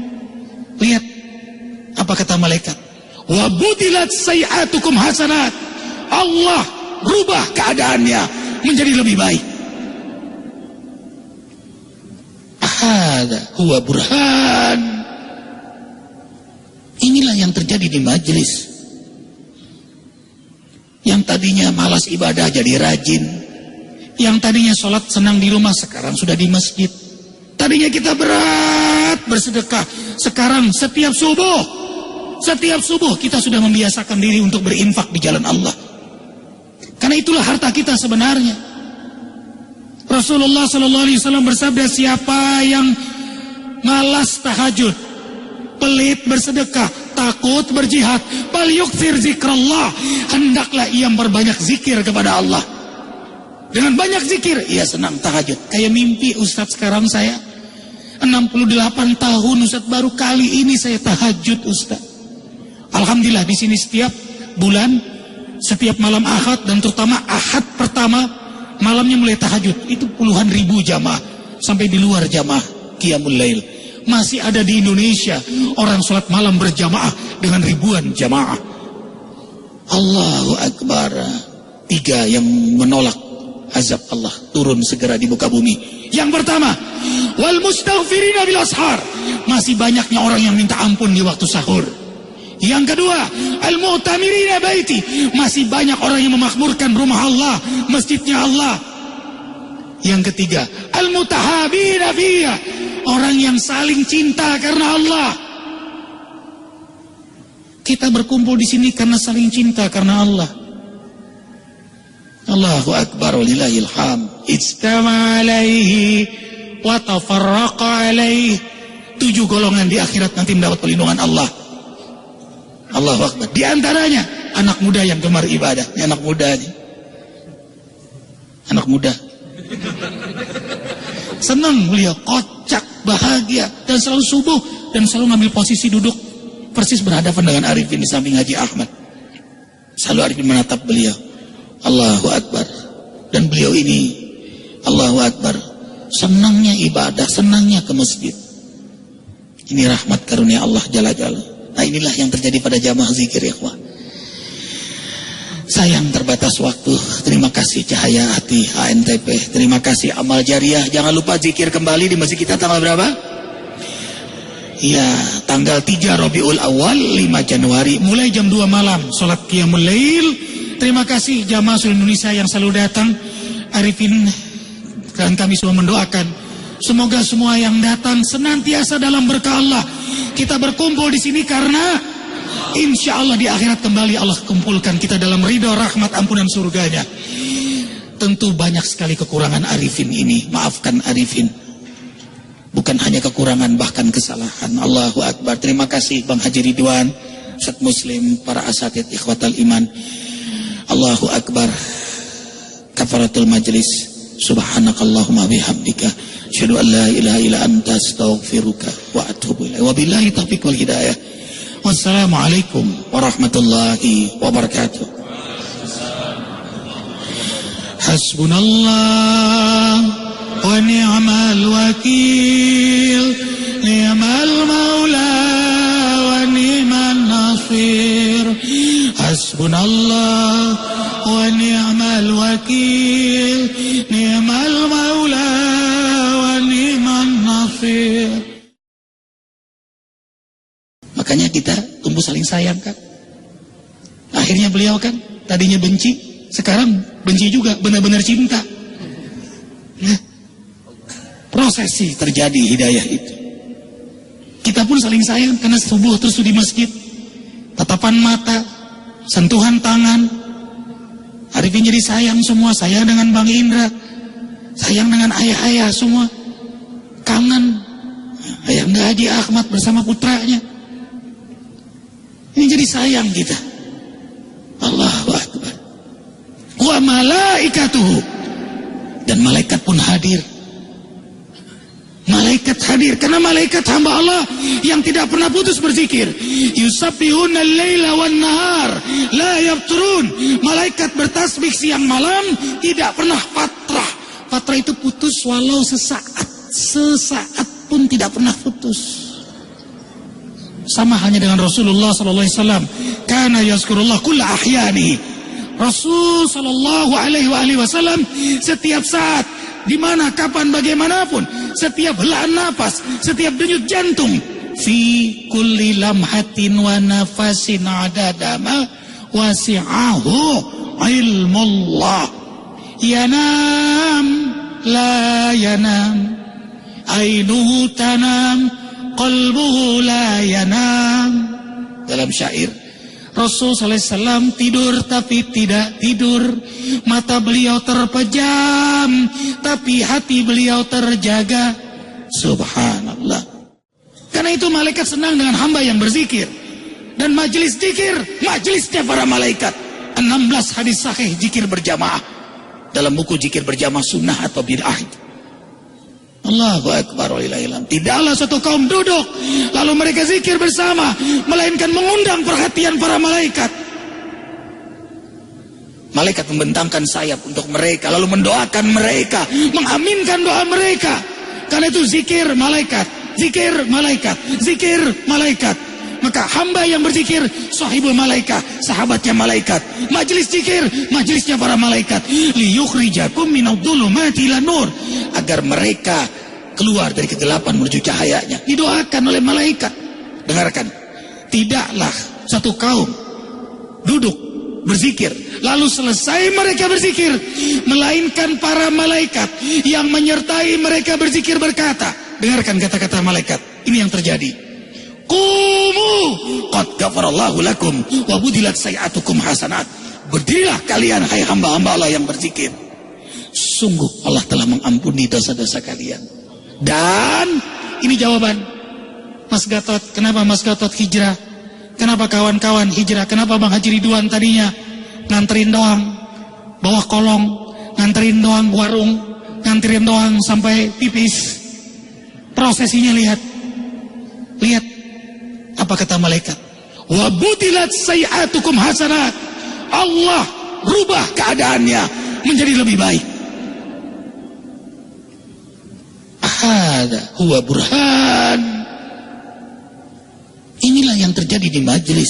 apa kata malaikat, wa budilat sayi'atukum hasanat. Allah rubah keadaannya menjadi lebih baik. Hadza huwa burhan. Inilah yang terjadi di majelis. Yang tadinya malas ibadah jadi rajin. Yang tadinya sholat senang di rumah sekarang sudah di masjid. Tadinya kita berat bersedekah, sekarang setiap subuh kita sudah membiasakan diri untuk berinfak di jalan Allah. Karena itulah harta kita sebenarnya. Rasulullah SAW bersabda, siapa yang malas tahajud, pelit bersedekah, takut berjihad, bal yukthir zikrallah, hendaklah ia berbanyak zikir kepada Allah. Dengan banyak zikir, ia senang tahajud. Kayak mimpi Ustadz sekarang saya 68 tahun Ustadz, baru kali ini saya tahajud Ustadz. Alhamdulillah di sini setiap bulan, setiap malam Ahad dan terutama Ahad pertama malamnya mulai tahajud. Itu puluhan ribu jamaah sampai di luar jamaah Qiyamul Lail. Masih ada di Indonesia orang sholat malam berjamaah dengan ribuan jamaah. Allahu Akbar. 3 yang menolak azab Allah turun segera di muka bumi. Yang pertama, wal mustaghfirina bil ashar. Masih banyaknya orang yang minta ampun di waktu sahur. Yang kedua, al-mu'tamirina baiti. Masih banyak orang yang memakmurkan rumah Allah, masjidnya Allah. Yang ketiga, al-mutahabina fiyya. Orang yang saling cinta karena Allah. Kita berkumpul di sini karena saling cinta karena Allah. Allahu Akbar walillahil hamd. Ijtama alaihi wa tafarraqa alaihi. 7 golongan di akhirat nanti mendapat perlindungan Allah. Allahu Akbar. Di antaranya anak muda yang gemar ibadah. Ini anak muda nih. Anak muda. Senang beliau, kocak, bahagia, dan selalu subuh dan selalu ngambil posisi duduk persis berhadapan dengan Arifin di samping Haji Ahmad. Selalu Arifin menatap beliau. Allahu Akbar. Dan beliau ini Allahu Akbar, senangnya ibadah, senangnya ke masjid. Ini rahmat karunia Allah Jalla Jalla. Nah inilah yang terjadi pada jamaah zikir ya ikhwah. Sayang terbatas waktu. Terima kasih Cahaya Hati ANTP. Terima kasih Amal Jariah. Jangan lupa zikir kembali di masjid kita tanggal berapa? Ya, tanggal 3 Rabiul Awal 5 Januari mulai jam 2 malam salat Qiyamul Lail. Terima kasih jamaah seluruh Indonesia yang selalu datang. Arifin dan kami semua mendoakan semoga semua yang datang senantiasa dalam berkah Allah. Kita berkumpul di sini karena insya Allah di akhirat kembali Allah kumpulkan kita dalam ridho, rahmat, ampunan surganya. Tentu banyak sekali kekurangan Arifin ini. Maafkan Arifin. Bukan hanya kekurangan, bahkan kesalahan. Allahu Akbar. Terima kasih Bang Haji Ridwan, Ustaz Muslim, para asatid ikhwatal iman. Allahu Akbar. Kafaratul majlis. Subhanakallahumma bihamdika. Asyhadu an la ilaha illa anta astaghfiruka wa atubu ilaik. Wabillahi taufiq wal hidayah. Wassalamualaikum warahmatullahi wabarakatuh. Hasbunallah wa ni'mal wakil, ni'mal maula wa ni'man nasir. Hasbunallah wa ni'mal wakil, ni'mal maula wa ni'man nasir. Makanya kita tumbuh saling sayang kan. Akhirnya beliau kan tadinya benci, sekarang benci juga, benar-benar cinta. Nah, prosesi terjadi hidayah itu. Kita pun saling sayang karena subuh terus di masjid. Tatapan mata, sentuhan tangan. Arifin jadi sayang semua, sayang dengan Bang Indra, sayang dengan ayah-ayah semua. Kangen Ayah Haji Ahmad bersama putranya. Ini jadi sayang kita. Allahu Akbar. Wa malaikatuhu. Dan malaikat pun hadir. Malaikat hadir karena malaikat hamba Allah yang tidak pernah putus berzikir. Yusabbihuna al-laila wan nahar la yafturun. Malaikat bertasbih siang malam tidak pernah fatrah. Fatrah itu putus walau sesaat. Sesaat pun tidak pernah putus. Sama hanya dengan Rasulullah sallallahu alaihi wasallam. Kana yazkurullah kulla ahyanihi. Rasul sallallahu alaihi wasallam setiap saat, di mana, kapan, bagaimanapun, setiap helaan napas, setiap denyut jantung, fi kulli lamhatin wa nafasin adadama wasi'ahu ilmullah. Yanam la yanam, ainuhu tanam, qalbuhu la yanam. Dalam syair, Rasul SAW tidur tapi tidak tidur. Mata beliau terpejam tapi hati beliau terjaga. Subhanallah. Karena itu malaikat senang dengan hamba yang berzikir. Dan majelis zikir, majelisnya para malaikat. 16 hadis sahih zikir berjamaah. Dalam buku zikir berjamaah sunnah atau bid'ah. Allahu Akbar walillahilhamd. Tidaklah suatu kaum duduk lalu mereka zikir bersama, melainkan mengundang perhatian para malaikat. Malaikat membentangkan sayap untuk mereka, lalu mendoakan mereka, mengaminkan doa mereka. Karena itu zikir malaikat, zikir malaikat, zikir malaikat. Maka hamba yang berzikir sahibul malaikat, sahabatnya malaikat. Majelis zikir, majelisnya para malaikat. Liyukhrijakum minadh-dhulumati ilan nur, agar mereka keluar dari kegelapan menuju cahayanya. Didoakan oleh malaikat. Dengarkan, tidaklah satu kaum duduk berzikir lalu selesai mereka berzikir, melainkan para malaikat yang menyertai mereka berzikir berkata, dengarkan kata-kata malaikat, ini yang terjadi. Qumu qad ghafarallahu lakum wa budilat sayi'atukum hasanat. Berdirilah kalian hai hamba-hamba Allah yang berzikir. Sungguh Allah telah mengampuni dosa-dosa kalian. Dan ini jawaban Mas Gatot. Kenapa Mas Gatot hijrah? Kenapa kawan-kawan hijrah? Kenapa Bang Haji Ridwan tadinya nganterin doang bawah kolong, nganterin doang warung, nganterin doang sampai pipis. Prosesinya lihat. Lihat apa kata malaikat? Wa budilat sayi'atukum hasanat. Allah rubah keadaannya menjadi lebih baik. Hada huwa burhan. Inilah yang terjadi di majelis.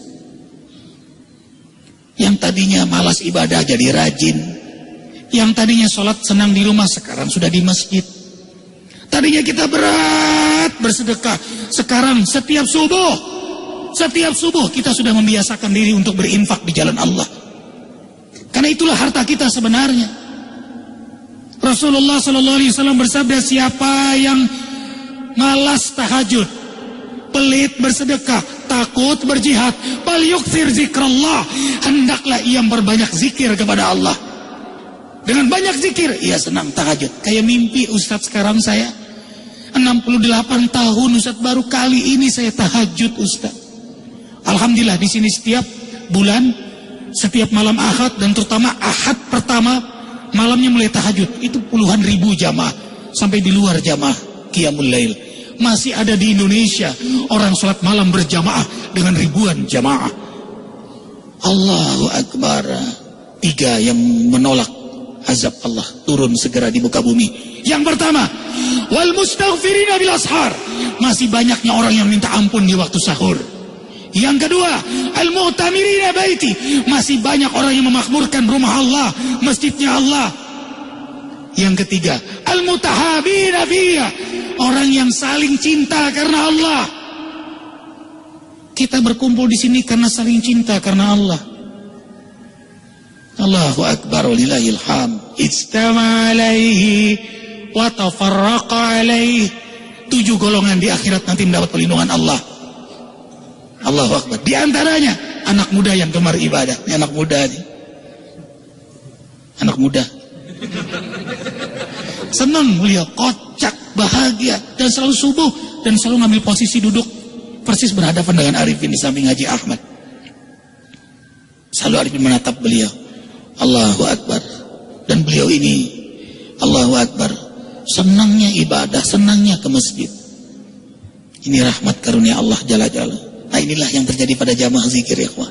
Yang tadinya malas ibadah jadi rajin. Yang tadinya sholat senang di rumah sekarang sudah di masjid. Tadinya kita berat bersedekah, sekarang setiap subuh kita sudah membiasakan diri untuk berinfak di jalan Allah. Karena itulah harta kita sebenarnya. Rasulullah SAW bersabda, siapa yang malas tahajud, pelit bersedekah, takut berjihad, bal yukthir zikrallah, hendaklah ia berbanyak zikir kepada Allah. Dengan banyak zikir, ia senang tahajud. Kayak mimpi Ustadz sekarang saya 68 tahun Ustadz, baru kali ini saya tahajud Ustadz. Alhamdulillah di sini setiap bulan, setiap malam Ahad dan terutama Ahad pertama malamnya mulai tahajud. Itu puluhan ribu jamaah sampai di luar jamaah Qiyamul Lail. Masih ada di Indonesia orang sholat malam berjamaah dengan ribuan jamaah. Allahu Akbar. 3 yang menolak azab Allah turun segera di muka bumi. Yang pertama, wal mustaghfirina bil ashar. Masih banyaknya orang yang minta ampun di waktu sahur. Yang kedua, al mu'tamirina baiti. Masih banyak orang yang memakmurkan rumah Allah, masjidnya Allah. Yang ketiga, al mutahabina fiyya. Orang yang saling cinta karena Allah. Kita berkumpul di sini karena saling cinta karena Allah. Allahu Akbar walillahil hamd. Ijtama alaihi wa tafarraqa alaih. 7 golongan di akhirat nanti mendapat perlindungan Allah. Allahu Akbar. Di antaranya anak muda yang gemar ibadah. Ini anak muda nih. Anak muda. Senang beliau, kocak, bahagia, dan selalu subuh dan selalu ngambil posisi duduk persis berhadapan dengan Arifin di samping Haji Ahmad. Selalu Arifin menatap beliau. Allahu Akbar. Dan beliau ini, Allahu Akbar, senangnya ibadah, senangnya ke masjid. Ini rahmat karunia Allah Jalla Jalla. Nah, inilah yang terjadi pada jamaah zikir, ya ikhwah.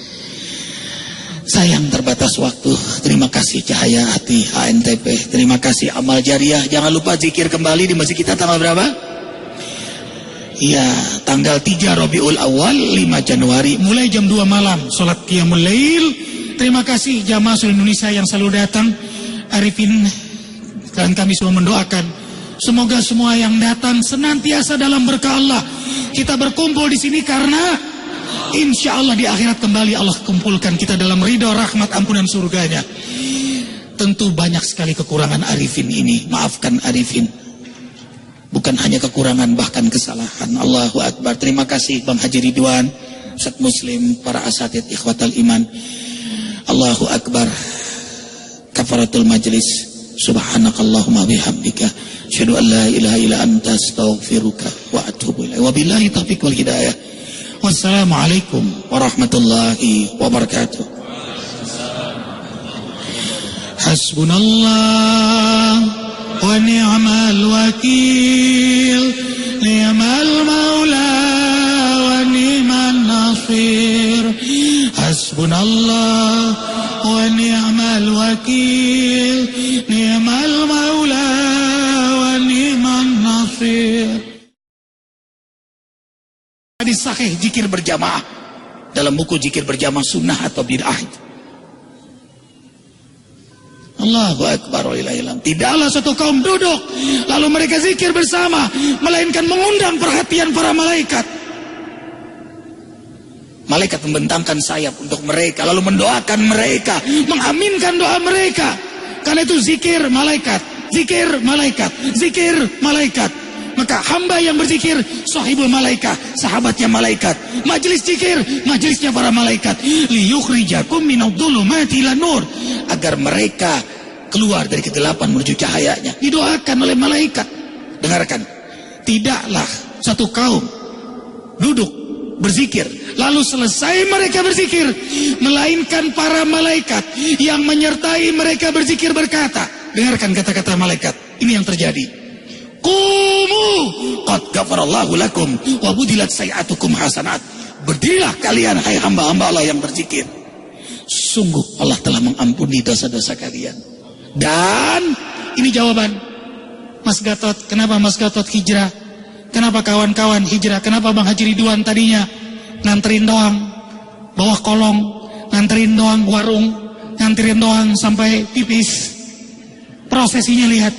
Sayang terbatas waktu. Terima kasih Cahaya Hati HNTP. Terima kasih Amal Jariah. Jangan lupa zikir kembali di masjid kita tanggal berapa? Iya, tanggal 3 Rabiul Awal 5 Januari mulai jam 2 malam salat Qiyamul Lail. Terima kasih jamaah seluruh Indonesia yang selalu datang. Arifin dan kami semua mendoakan semoga semua yang datang senantiasa dalam berkah Allah. Kita berkumpul di sini karena insya Allah di akhirat kembali Allah kumpulkan kita dalam ridho, rahmat, ampunan surganya. Tentu banyak sekali kekurangan Arifin ini. Maafkan Arifin. Bukan hanya kekurangan, bahkan kesalahan. Allahu Akbar. Terima kasih Bang Haji Ridwan, Ustaz Muslim, para asatid ikhwatal iman. Allahu Akbar. Kafaratul majlis. Subhanakallahumma bihamdika asyhadu an la ilaha illa anta astaghfiruka wa atubu ilaik. Wabillahi taufiq wal hidayah. Wassalamualaikum warahmatullahi wabarakatuh. Hasbunallah wa ni'mal wakil, ni'mal maula wa ni'man nasir. Hasbunallah wa ni'mal wakil, ni'mal maula wa ni'man nasir. Hadis sahih zikir berjamaah dalam buku zikir berjamaah sunnah atau bid'ah. Allahu Akbar wa ilahilam. Tidaklah satu kaum duduk lalu mereka zikir bersama, melainkan mengundang perhatian para malaikat. Malaikat membentangkan sayap untuk mereka, lalu mendoakan mereka, mengaminkan doa mereka. Karena itu zikir malaikat, zikir malaikat, zikir malaikat. Maka hamba yang berzikir sahibul malaikah, sahabatnya malaikat. Majlis zikir, majlisnya para malaikat. Liyukhrijakum minadh-dhulumati ilan nur, agar mereka keluar dari kegelapan menuju cahayanya. Didoakan oleh malaikat. Dengarkan, tidaklah satu kaum duduk berzikir lalu selesai mereka berzikir, melainkan para malaikat yang menyertai mereka berzikir berkata, dengarkan kata-kata malaikat, ini yang terjadi. Qumu qad ghafarallahu lakum wa budilat sayi'atukum hasanat. Berdirilah kalian hai hamba-hamba Allah yang berzikir, sungguh Allah telah mengampuni dosa-dosa kalian. Dan ini jawaban Mas Gatot. Kenapa Mas Gatot hijrah? Kenapa kawan-kawan hijrah? Kenapa Bang Haji Ridwan tadinya nganterin doang bawah kolong, nganterin doang warung, nganterin doang sampai pipis. Prosesinya lihat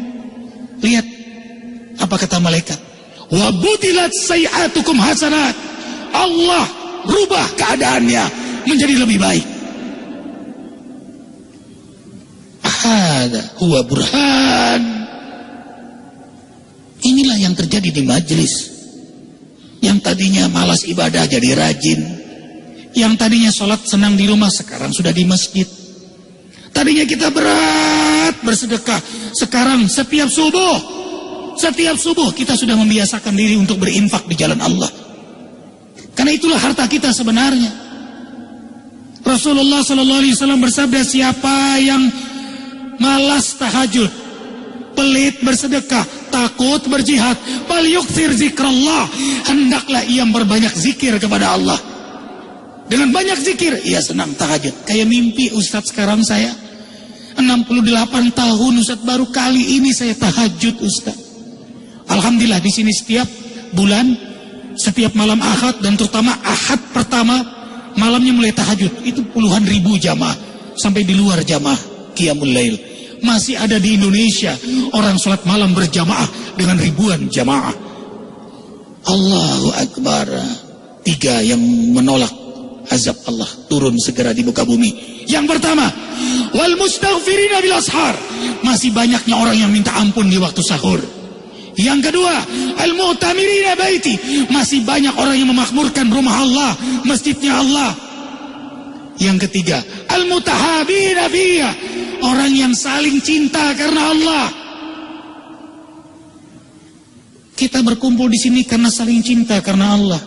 apa kata malaikat? Wa budilat sayi'atukum hasanat. Allah rubah keadaannya menjadi lebih baik. Hada huwa burhan. Inilah yang terjadi di majelis. Yang tadinya malas ibadah jadi rajin. Yang tadinya sholat senang di rumah sekarang sudah di masjid. Tadinya kita berat bersedekah, sekarang setiap subuh kita sudah membiasakan diri untuk berinfak di jalan Allah. Karena itulah harta kita sebenarnya. Rasulullah SAW bersabda, siapa yang malas tahajud, pelit bersedekah, takut berjihad, bal yukthir zikrallah, hendaklah ia berbanyak zikir kepada Allah. Dengan banyak zikir ia senang tahajud. Kayak mimpi Ustadz sekarang saya 68 tahun Ustadz, baru kali ini saya tahajud Ustadz. Alhamdulillah di sini setiap bulan, setiap malam Ahad, dan terutama Ahad pertama malamnya mulai tahajud. Itu puluhan ribu jamaah sampai di luar jamaah Qiyamul Lail. Masih ada di Indonesia orang sholat malam berjamaah dengan ribuan jamaah. Allahu Akbar. 3 yang menolak azab Allah turun segera di muka bumi. Yang pertama, wal mustaghfirina bil ashar, masih banyaknya orang yang minta ampun di waktu sahur. Yang kedua, al mu'tamirina baiti, masih banyak orang yang memakmurkan rumah Allah, masjidnya Allah. Yang ketiga, al mutahabina fiyya, orang yang saling cinta karena Allah. Kita berkumpul di sini karena saling cinta karena Allah.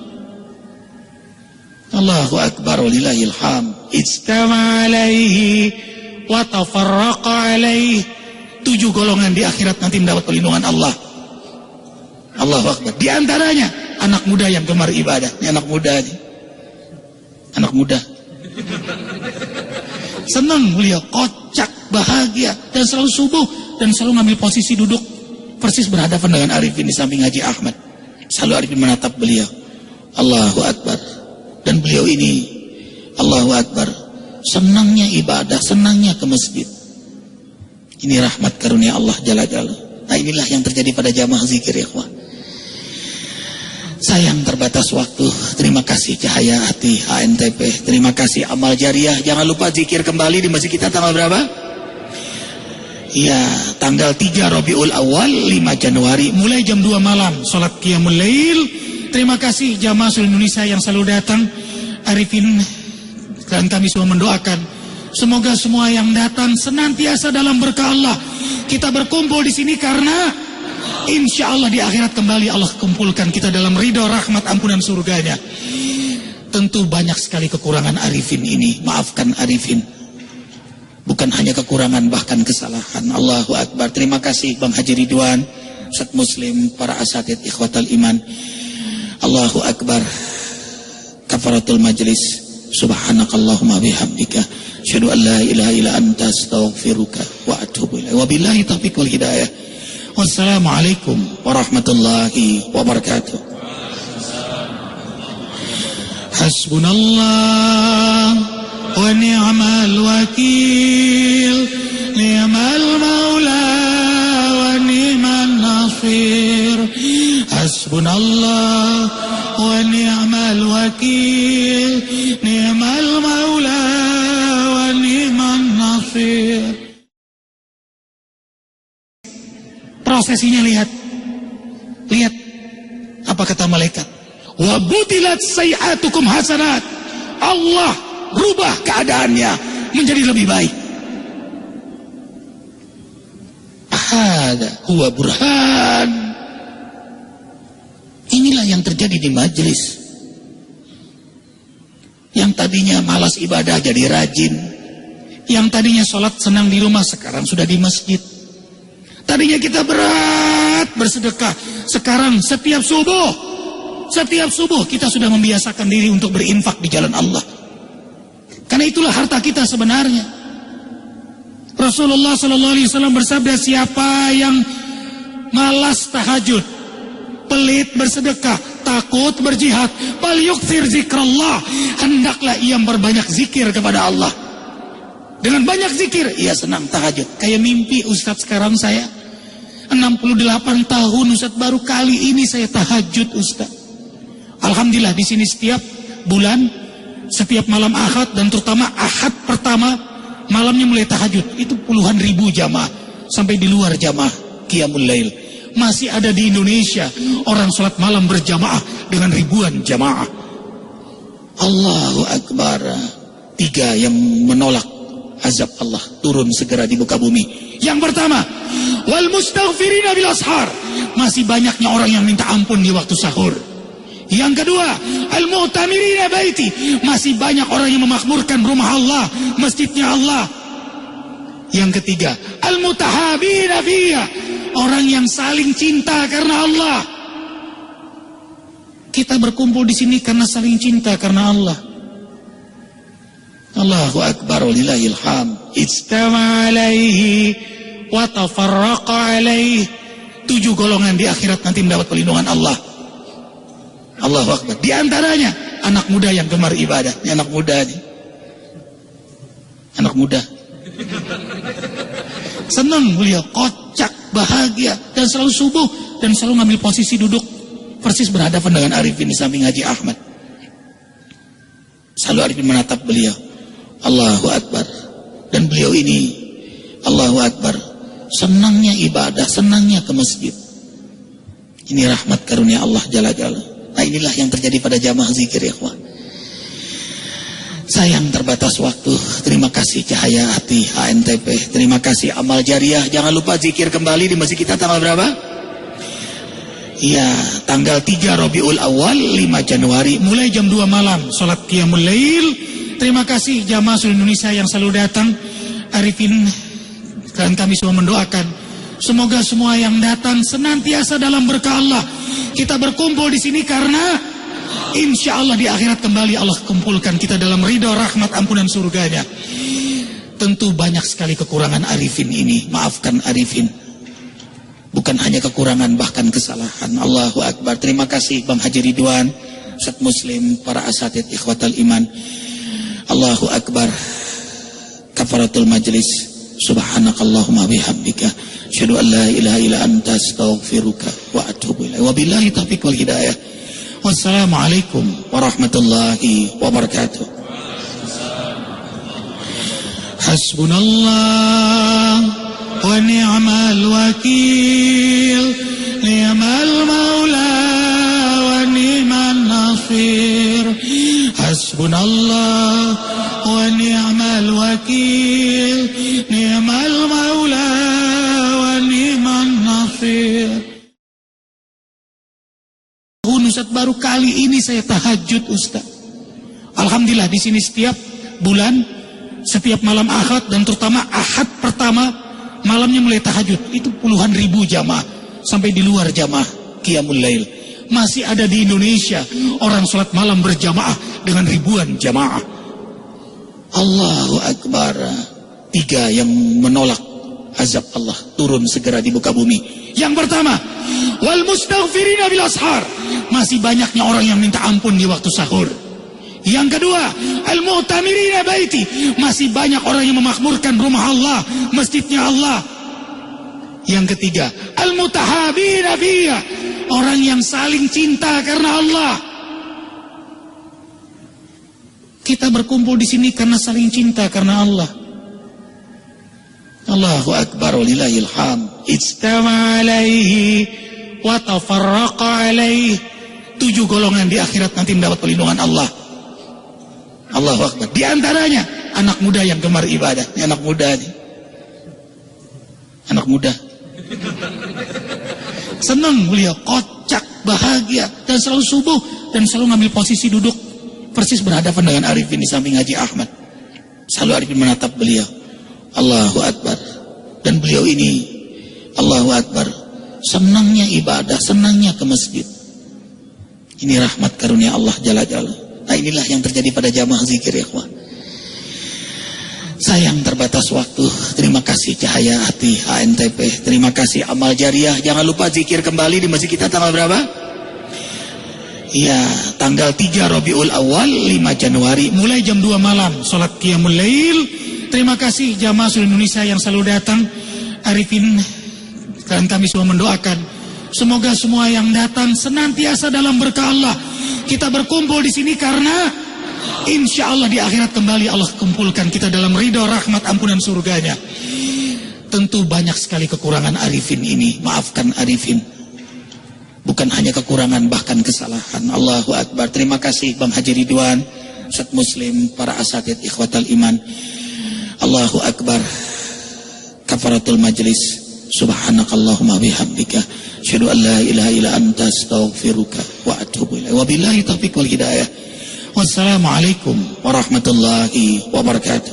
Allahu akbar walillahil hamd. Ijtama alaihi wa tafarraqa alaihi. 7 golongan di akhirat nanti mendapat perlindungan Allah. Allahu akbar. Di antaranya anak muda yang gemar ibadah. Ini anak muda nih. Anak muda. Senang beliau, kocak, bahagia, dan selalu subuh dan selalu ngambil posisi duduk persis berhadapan dengan Arifin di samping Haji Ahmad. Selalu Arifin menatap beliau. Allahu akbar. Dan beliau ini, Allahu akbar, senangnya ibadah, senangnya ke masjid. Ini rahmat karunia Allah Jalla Jalla. Nah, inilah yang terjadi pada jamaah zikir, ya ikhwan. Sayang terbatas waktu. Terima kasih Cahaya Hati HNTP. Terima kasih Amal Jariah. Jangan lupa zikir kembali di masjid kita tanggal berapa? Ya, tanggal 3 Rabiul Awal 5 Januari mulai jam 2 malam salat Qiyamul Lail. Terima kasih jamaah seluruh Indonesia yang selalu datang. Arifin dan kami semua mendoakan semoga semua yang datang senantiasa dalam berkah Allah. Kita berkumpul di sini karena insya Allah di akhirat kembali Allah kumpulkan kita dalam ridho, rahmat, ampunan surganya. Tentu banyak sekali kekurangan Arifin ini. Maafkan Arifin. Bukan hanya kekurangan, bahkan kesalahan. Allahu akbar. Terima kasih Bang Haji Ridwan, Ustaz Muslim, para asatidz ikhwatal iman. Allahu akbar. Kafaratul majlis. Subhanakallahumma bihamdika asyhadu an la ilaha illa anta astaghfiruka wa atubu ilaik. Wabillahi taufiq wal hidayah. Wassalamualaikum warahmatullahi wabarakatuh. Hasbunallah wa ni'mal wakil, ni'mal maula wa ni'man nasir. Hasbunallah wa ni'mal wakil, ni'mal maula wa ni'man nasir. Prosesinya lihat apa kata malaikat. Wa butilat sayi'atukum hasanat. Allah rubah keadaannya menjadi lebih baik. Hada huwa burhan. Inilah yang terjadi di majelis. Yang tadinya malas ibadah jadi rajin. Yang tadinya sholat senang di rumah sekarang sudah di masjid. Tadinya kita berat bersedekah, sekarang setiap subuh kita sudah membiasakan diri untuk berinfak di jalan Allah. Karena itulah harta kita sebenarnya. Rasulullah SAW bersabda, siapa yang malas tahajud, pelit bersedekah, takut berjihad, bal yukthir zikrallah, hendaklah ia berbanyak zikir kepada Allah. Dengan banyak zikir, ia senang tahajud. Kayak mimpi Ustadz sekarang saya 68 tahun Ustadz, baru kali ini saya tahajud Ustadz. Alhamdulillah di sini setiap bulan, setiap malam Ahad dan terutama Ahad pertama malamnya mulai tahajud. Itu puluhan ribu jamaah sampai di luar jamaah Qiyamul Lail. Masih ada di Indonesia orang sholat malam berjamaah dengan ribuan jamaah. Allahu akbar. 3 yang menolak azab Allah turun segera di muka bumi. Yang pertama, wal mustaghfirina bil ashar, masih banyaknya orang yang minta ampun di waktu sahur. Yang kedua, al mu'tamirina baiti, masih banyak orang yang memakmurkan rumah Allah, masjidnya Allah. Yang ketiga, al mutahabina fiyya, orang yang saling cinta karena Allah. Kita berkumpul di sini karena saling cinta karena Allah. Allahu akbar walillahil hamd. Ijtama alaihi wa tafarraqa alaihi. 7 golongan di akhirat nanti mendapat perlindungan Allah. Allahu akbar. Di antaranya anak muda yang gemar ibadah. Ini anak muda nih. Anak muda. Senang beliau, kocak, bahagia, dan selalu subuh dan selalu ngambil posisi duduk persis berhadapan dengan Arifin di samping Haji Ahmad. Selalu Arifin menatap beliau. Allahu Akbar. Dan beliau ini, Allahu Akbar, senangnya ibadah, senangnya ke masjid. Ini rahmat karunia Allah Jalla Jalla. Nah, inilah yang terjadi pada jamaah zikir, ya ikhwan. Sayang terbatas waktu. Terima kasih Cahaya Hati HNTP. Terima kasih Amal Jariah. Jangan lupa zikir kembali di masjid kita tanggal berapa? Iya, tanggal 3 Rabiul Awal 5 Januari mulai jam 2 malam salat Qiyamul Lail. Terima kasih jamaah seluruh Indonesia yang selalu datang. Arifin dan kami semua mendoakan semoga semua yang datang senantiasa dalam berkah Allah. Kita berkumpul di sini karena insya Allah di akhirat kembali Allah kumpulkan kita dalam ridho, rahmat, ampunan surganya. Tentu banyak sekali kekurangan Arifin ini. Maafkan Arifin. Bukan hanya kekurangan, bahkan kesalahan. Allahu Akbar. Terima kasih Bang Haji Ridwan, Ustaz Muslim, para asatid ikhwatal iman. Allahu Akbar. Kafaratul majlis. Subhanakallahumma bihamdika asyhadu an la ilaha illa anta astaghfiruka wa atubu ilaik. Wabillahi taufiq wal hidayah. Wassalamualaikum warahmatullahi wabarakatuh. Hasbunallah wa ni'mal wakil, ni'mal maula wa ni'man nasir. Hasbunallah wa ni'mal wakil, ni'mal maula wa ni'man nasir. Ustaz, baru kali ini saya tahajud, Ustaz. Alhamdulillah di sini setiap bulan, setiap malam Ahad dan terutama Ahad pertama malamnya mulai tahajud. Itu puluhan ribu jamaah sampai di luar jamaah Qiyamul Lail. Masih ada di Indonesia orang sholat malam berjamaah dengan ribuan jamaah. Allahu Akbar. 3 yang menolak azab Allah turun segera di muka bumi. Yang pertama, wal mustaghfirina bil ashar. Masih banyaknya orang yang minta ampun di waktu sahur. Yang kedua, al mu'tamirina baiti. Masih banyak orang yang memakmurkan rumah Allah, masjidnya Allah. Yang ketiga, al mutahabina fiha. Orang yang saling cinta karena Allah. Kita berkumpul di sini karena saling cinta karena Allah. Allahu Akbar walillahil hamd. Ijtama alaihi wa tafarraqa alaihi. 7 golongan di akhirat nanti mendapat perlindungan Allah. Allahu Akbar. Di antaranya anak muda yang gemar ibadah. Ini anak muda nih. Anak muda. Senang beliau, kocak, bahagia, dan selalu subuh dan selalu ngambil posisi duduk persis berhadapan dengan Arifin di samping Haji Ahmad. Selalu Arifin menatap beliau. Allahu Akbar. Dan beliau ini, Allahu Akbar, senangnya ibadah, senangnya ke masjid. Ini rahmat karunia Allah Jalla Jalla. Nah, inilah yang terjadi pada jamaah zikir, ya ikhwan. Sayang terbatas waktu. Terima kasih Cahaya Hati HNTP. Terima kasih Amal Jariah. Jangan lupa zikir kembali di masjid kita tanggal berapa? Iya, tanggal 3 Rabiul Awal 5 Januari mulai jam 2 malam salat Qiyamul Lail. Terima kasih jamaah seluruh Indonesia yang selalu datang. Arifin dan kami semua mendoakan semoga semua yang datang senantiasa dalam berkah Allah. Kita berkumpul di sini karena insya Allah di akhirat kembali Allah kumpulkan kita dalam ridho, rahmat, ampunan surganya. Tentu banyak sekali kekurangan Arifin ini. Maafkan Arifin. Bukan hanya kekurangan, bahkan kesalahan. Allahu Akbar. Terima kasih Bang Haji Ridwan, Ustaz Muslim, para asatid ikhwatal iman. Allahu Akbar. Kafaratul majlis. Subhanakallahumma bihamdika asyhadu an la ilaha illa anta astaghfiruka wa atubu ilaik. Wabillahi taufiq wal hidayah. Wassalamualaikum warahmatullahi wabarakatuh.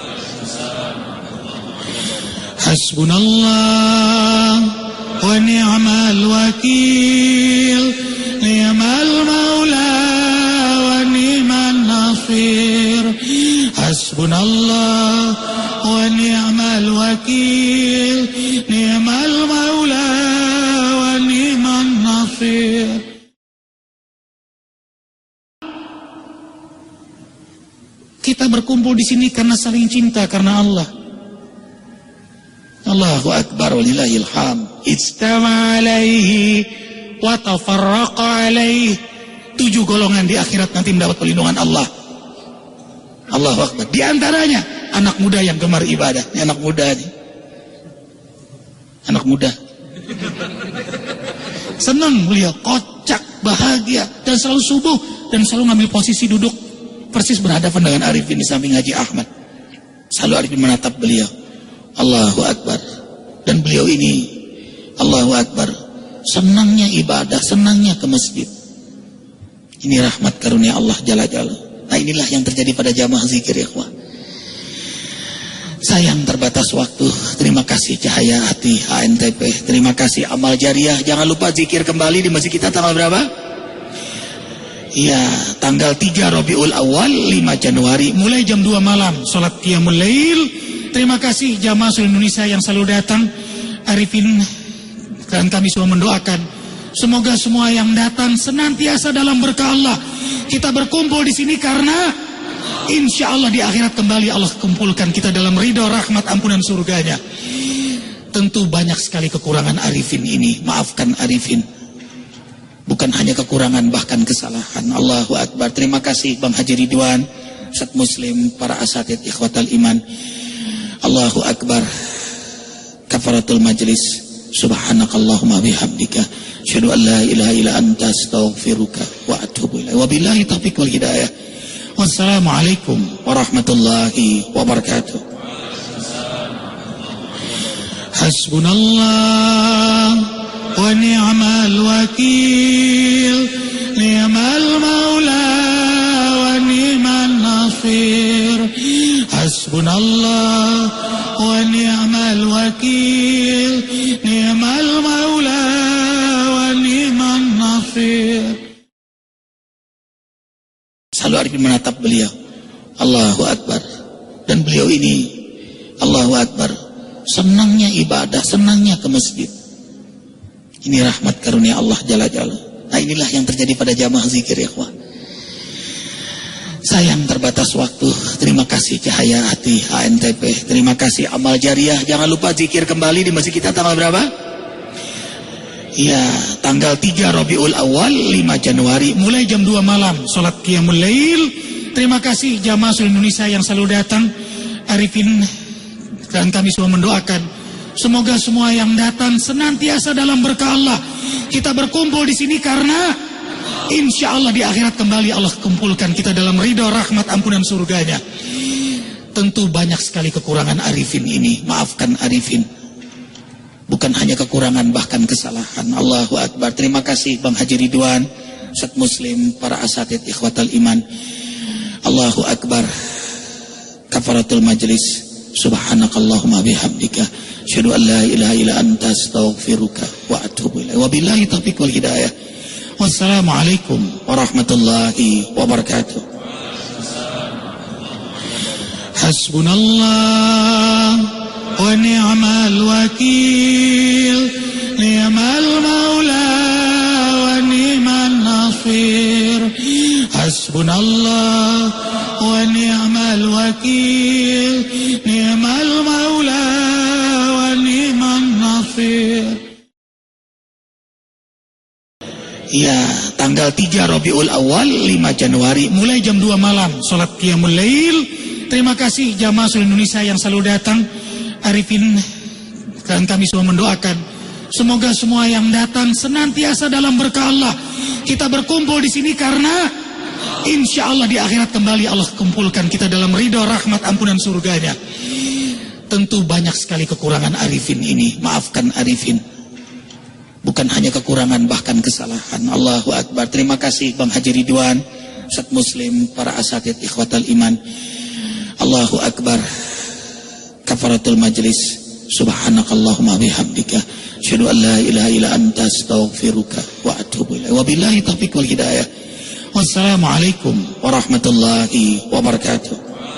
Hasbunallah wa ni'mal wakil, ni'mal maula wa ni'man nasir. Hasbunallah wa ni'mal wakil, ni'mal maula wa ni'man nasir. Kita berkumpul di sini karena saling cinta karena Allah. Allahu Akbar walillahil hamd. Ijtama alaihi wa tafarraqa alaihi. 7 golongan di akhirat nanti mendapat perlindungan Allah. Allahu Akbar. Di antaranya anak muda yang gemar ibadah. Ini anak muda nih. Anak muda. Senang beliau, kocak, bahagia, dan selalu subuh dan selalu ngambil posisi duduk persis berhadapan dengan Arifin di samping Haji Ahmad. Selalu Arifin menatap beliau. Allahu Akbar. Dan beliau ini, Allahu Akbar, senangnya ibadah, senangnya ke masjid. Ini rahmat karunia Allah Jalla Jalla. Nah, inilah yang terjadi pada jamaah zikir, ya ikhwah. Sayang terbatas waktu. Terima kasih Cahaya Hati HNTP. Terima kasih Amal Jariah. Jangan lupa zikir kembali di masjid kita tanggal berapa? Iya, tanggal 3 Rabiul Awal 5 Januari mulai jam 2 malam salat Qiyamul Lail. Terima kasih jamaah seluruh Indonesia yang selalu datang. Arifin dan kami semua mendoakan semoga semua yang datang senantiasa dalam berkah Allah. Kita berkumpul di sini karena insya Allah di akhirat kembali Allah kumpulkan kita dalam ridho, rahmat, ampunan surganya. Tentu banyak sekali kekurangan Arifin ini. Maafkan Arifin. Bukan hanya kekurangan, bahkan kesalahan. Allahu Akbar. Terima kasih Bang Haji Ridwan, Ustaz Muslim, para asatid ikhwatal iman. Allahu Akbar. Kafaratul majlis. Subhanakallahumma bihamdika. Asyhadu an la ilaha illa anta astaghfiruka wa atubu ilaik. Wabillahi taufiq wal hidayah. Wassalamualaikum warahmatullahi wabarakatuh. Hasbunallah wa ni'mal wakil, ni'mal maula wa ni'man nasir. Hasbunallah wa ni'mal wakil, ni'mal maula wa ni'man nasir. Selalu Arifin menatap beliau. Allahu Akbar. Dan beliau ini, Allahu Akbar, senangnya ibadah, senangnya ke masjid. Ini rahmat karunia Allah Jalla Jalla. Nah, inilah yang terjadi pada jamaah zikir, ya ikhwah. Sayang terbatas waktu. Terima kasih Cahaya Hati HNTP. Terima kasih Amal Jariah. Jangan lupa zikir kembali di masjid kita tanggal berapa? Iya, tanggal 3 Rabiul Awal 5 Januari mulai jam 2 malam salat Qiyamul Lail. Terima kasih jamaah seluruh Indonesia yang selalu datang. Arifin dan kami semua mendoakan semoga semua yang datang senantiasa dalam berkah Allah. Kita berkumpul di sini karena insya Allah di akhirat kembali Allah kumpulkan kita dalam ridho, rahmat, ampunan surganya. Tentu banyak sekali kekurangan Arifin ini. Maafkan Arifin. Bukan hanya kekurangan, bahkan kesalahan. Allahu Akbar. Terima kasih Bang Haji Ridwan, Ustaz Muslim, para asatid ikhwatal iman. Allahu Akbar. Kafaratul majlis. Subhanakallahumma bihamdika. Asyhadu an la ilaha illa anta astaghfiruka wa atubu ilaik. Wabillahi taufiq wal hidayah. Wassalamualaikum warahmatullahi wabarakatuh. Hasbunallah wa ni'mal wakil, ni'mal maula wa ni'man nasir. Hasbunallah wa ni'mal wakil, ni'mal maula wa ni'man nasir. Ya, tanggal 3 Rabiul Awal 5 Januari mulai jam 2 malam salat Qiyamul Lail. Terima kasih jamaah seluruh Indonesia yang selalu datang. Arifin dan kami semua mendoakan semoga semua yang datang senantiasa dalam berkah Allah. Kita berkumpul di sini karena insya Allah di akhirat kembali Allah kumpulkan kita dalam ridho, rahmat, ampunan surganya. Tentu banyak sekali kekurangan Arifin ini. Maafkan Arifin. Bukan hanya kekurangan, bahkan kesalahan. Allahu Akbar. Terima kasih Bang Haji Ridwan, Ustaz Muslim, para asatid ikhwatal iman. Allahu Akbar. Kafaratul majlis. Subhanakallahumma bihamdika. Asyhadu an la ilaha illa anta astaghfiruka wa atubu ilaik. Wabillahi taufiq wal hidayah. Wassalamualaikum warahmatullahi wabarakatuh.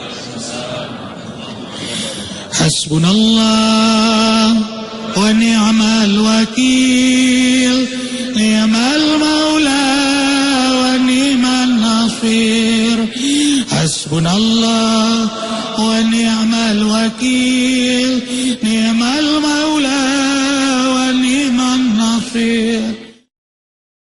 Hasbunallah wa ni'mal wakil, ni'mal maula wa ni'man nasir. Hasbunallah wa ni'mal wakil, ni'mal maula wa ni'man nasir.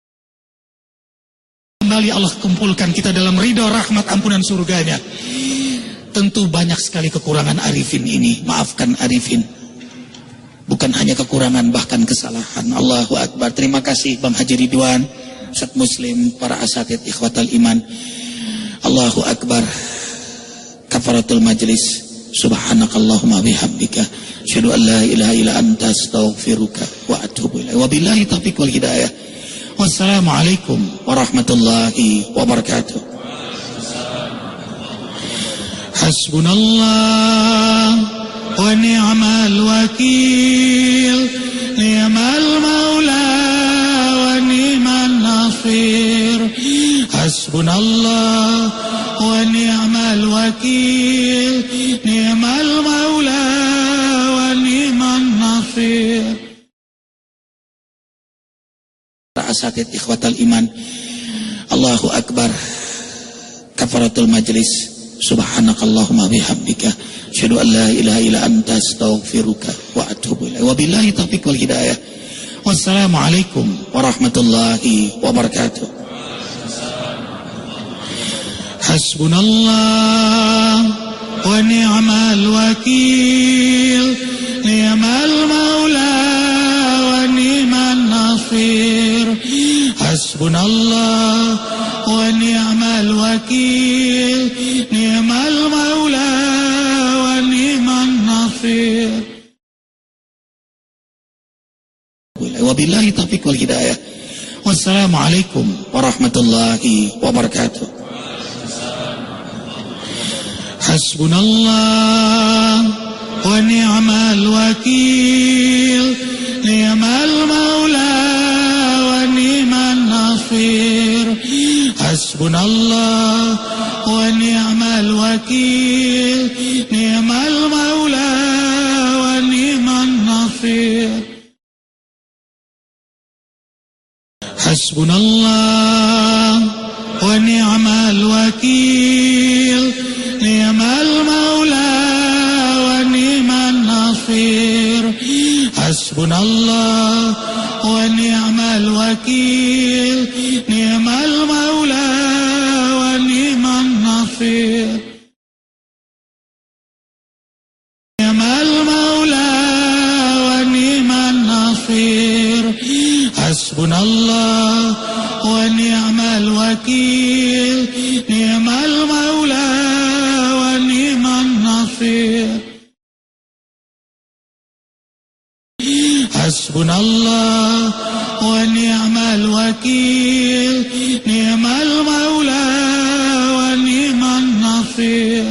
Kembali Allah kumpulkan kita dalam ridho, rahmat, ampunan surganya. Tentu banyak sekali kekurangan Arifin ini. Maafkan Arifin. Bukan hanya kekurangan, bahkan kesalahan. Allahu Akbar. Terima kasih Bang Haji Ridwan, Ustaz Muslim, para asatid ikhwatal iman. Allahu Akbar. Kafaratul majlis. Subhanakallahumma bihamdika asyhadu an la ilaha illa anta astaghfiruka wa atubu ilaik. Wabillahi taufiq wal hidayah. Wassalamualaikum warahmatullahi wabarakatuh. Hasbunallah wa ni'mal wakil, ni'mal maula wa ni'man nasir. Hasbunallah wa ni'mal wakil, ni'mal maula wa ni'man nasir. Asatid ikhwatal iman. Allahu Akbar. Kafaratul majlis. Subhanakallahumma bihamdika asyhadu an la ilaha illa anta astaghfiruka wa atubu ilaik. Wabillahi taufiq wal hidayah. Wassalamualaikum warahmatullahi wabarakatuh. Hasbunallah wa ni'mal wakil, ni'mal maula wa ni'man nasir. Hasbunallah wa ni'mal wakil, ni'mal maula wa ni'man nasir. Wabillahi taufiq wal hidayah. Wassalamualaikum warahmatullahi wabarakatuh. Hasbunallah wa ni'mal wakil, ni'mal maula wa ni'man nasir. Hasbunallah wa ni'mal wakil, ni'mal maula wa ni'man nasir. Hasbunallah wa ni'mal wakil, ni'mal maula wa ni'man nasir. Hasbunallah wa ni'mal wakil, ni'mal maula wa ni'man nasir. Ni'mal maula wa ni'man nasir. Hasbunallah wa ni'mal wakil, ni'mal maula wa ni'man nasir. Hasbunallah wa ni'mal wakil, ni'mal maula wa ni'man nasir.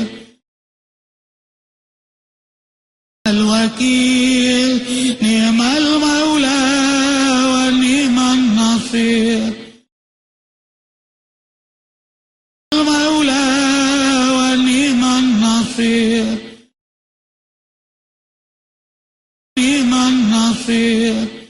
Al-wakil, ni'mal maula wa ni'man nasir. Al-maula wa ni'man nasir. Ni'man nasir.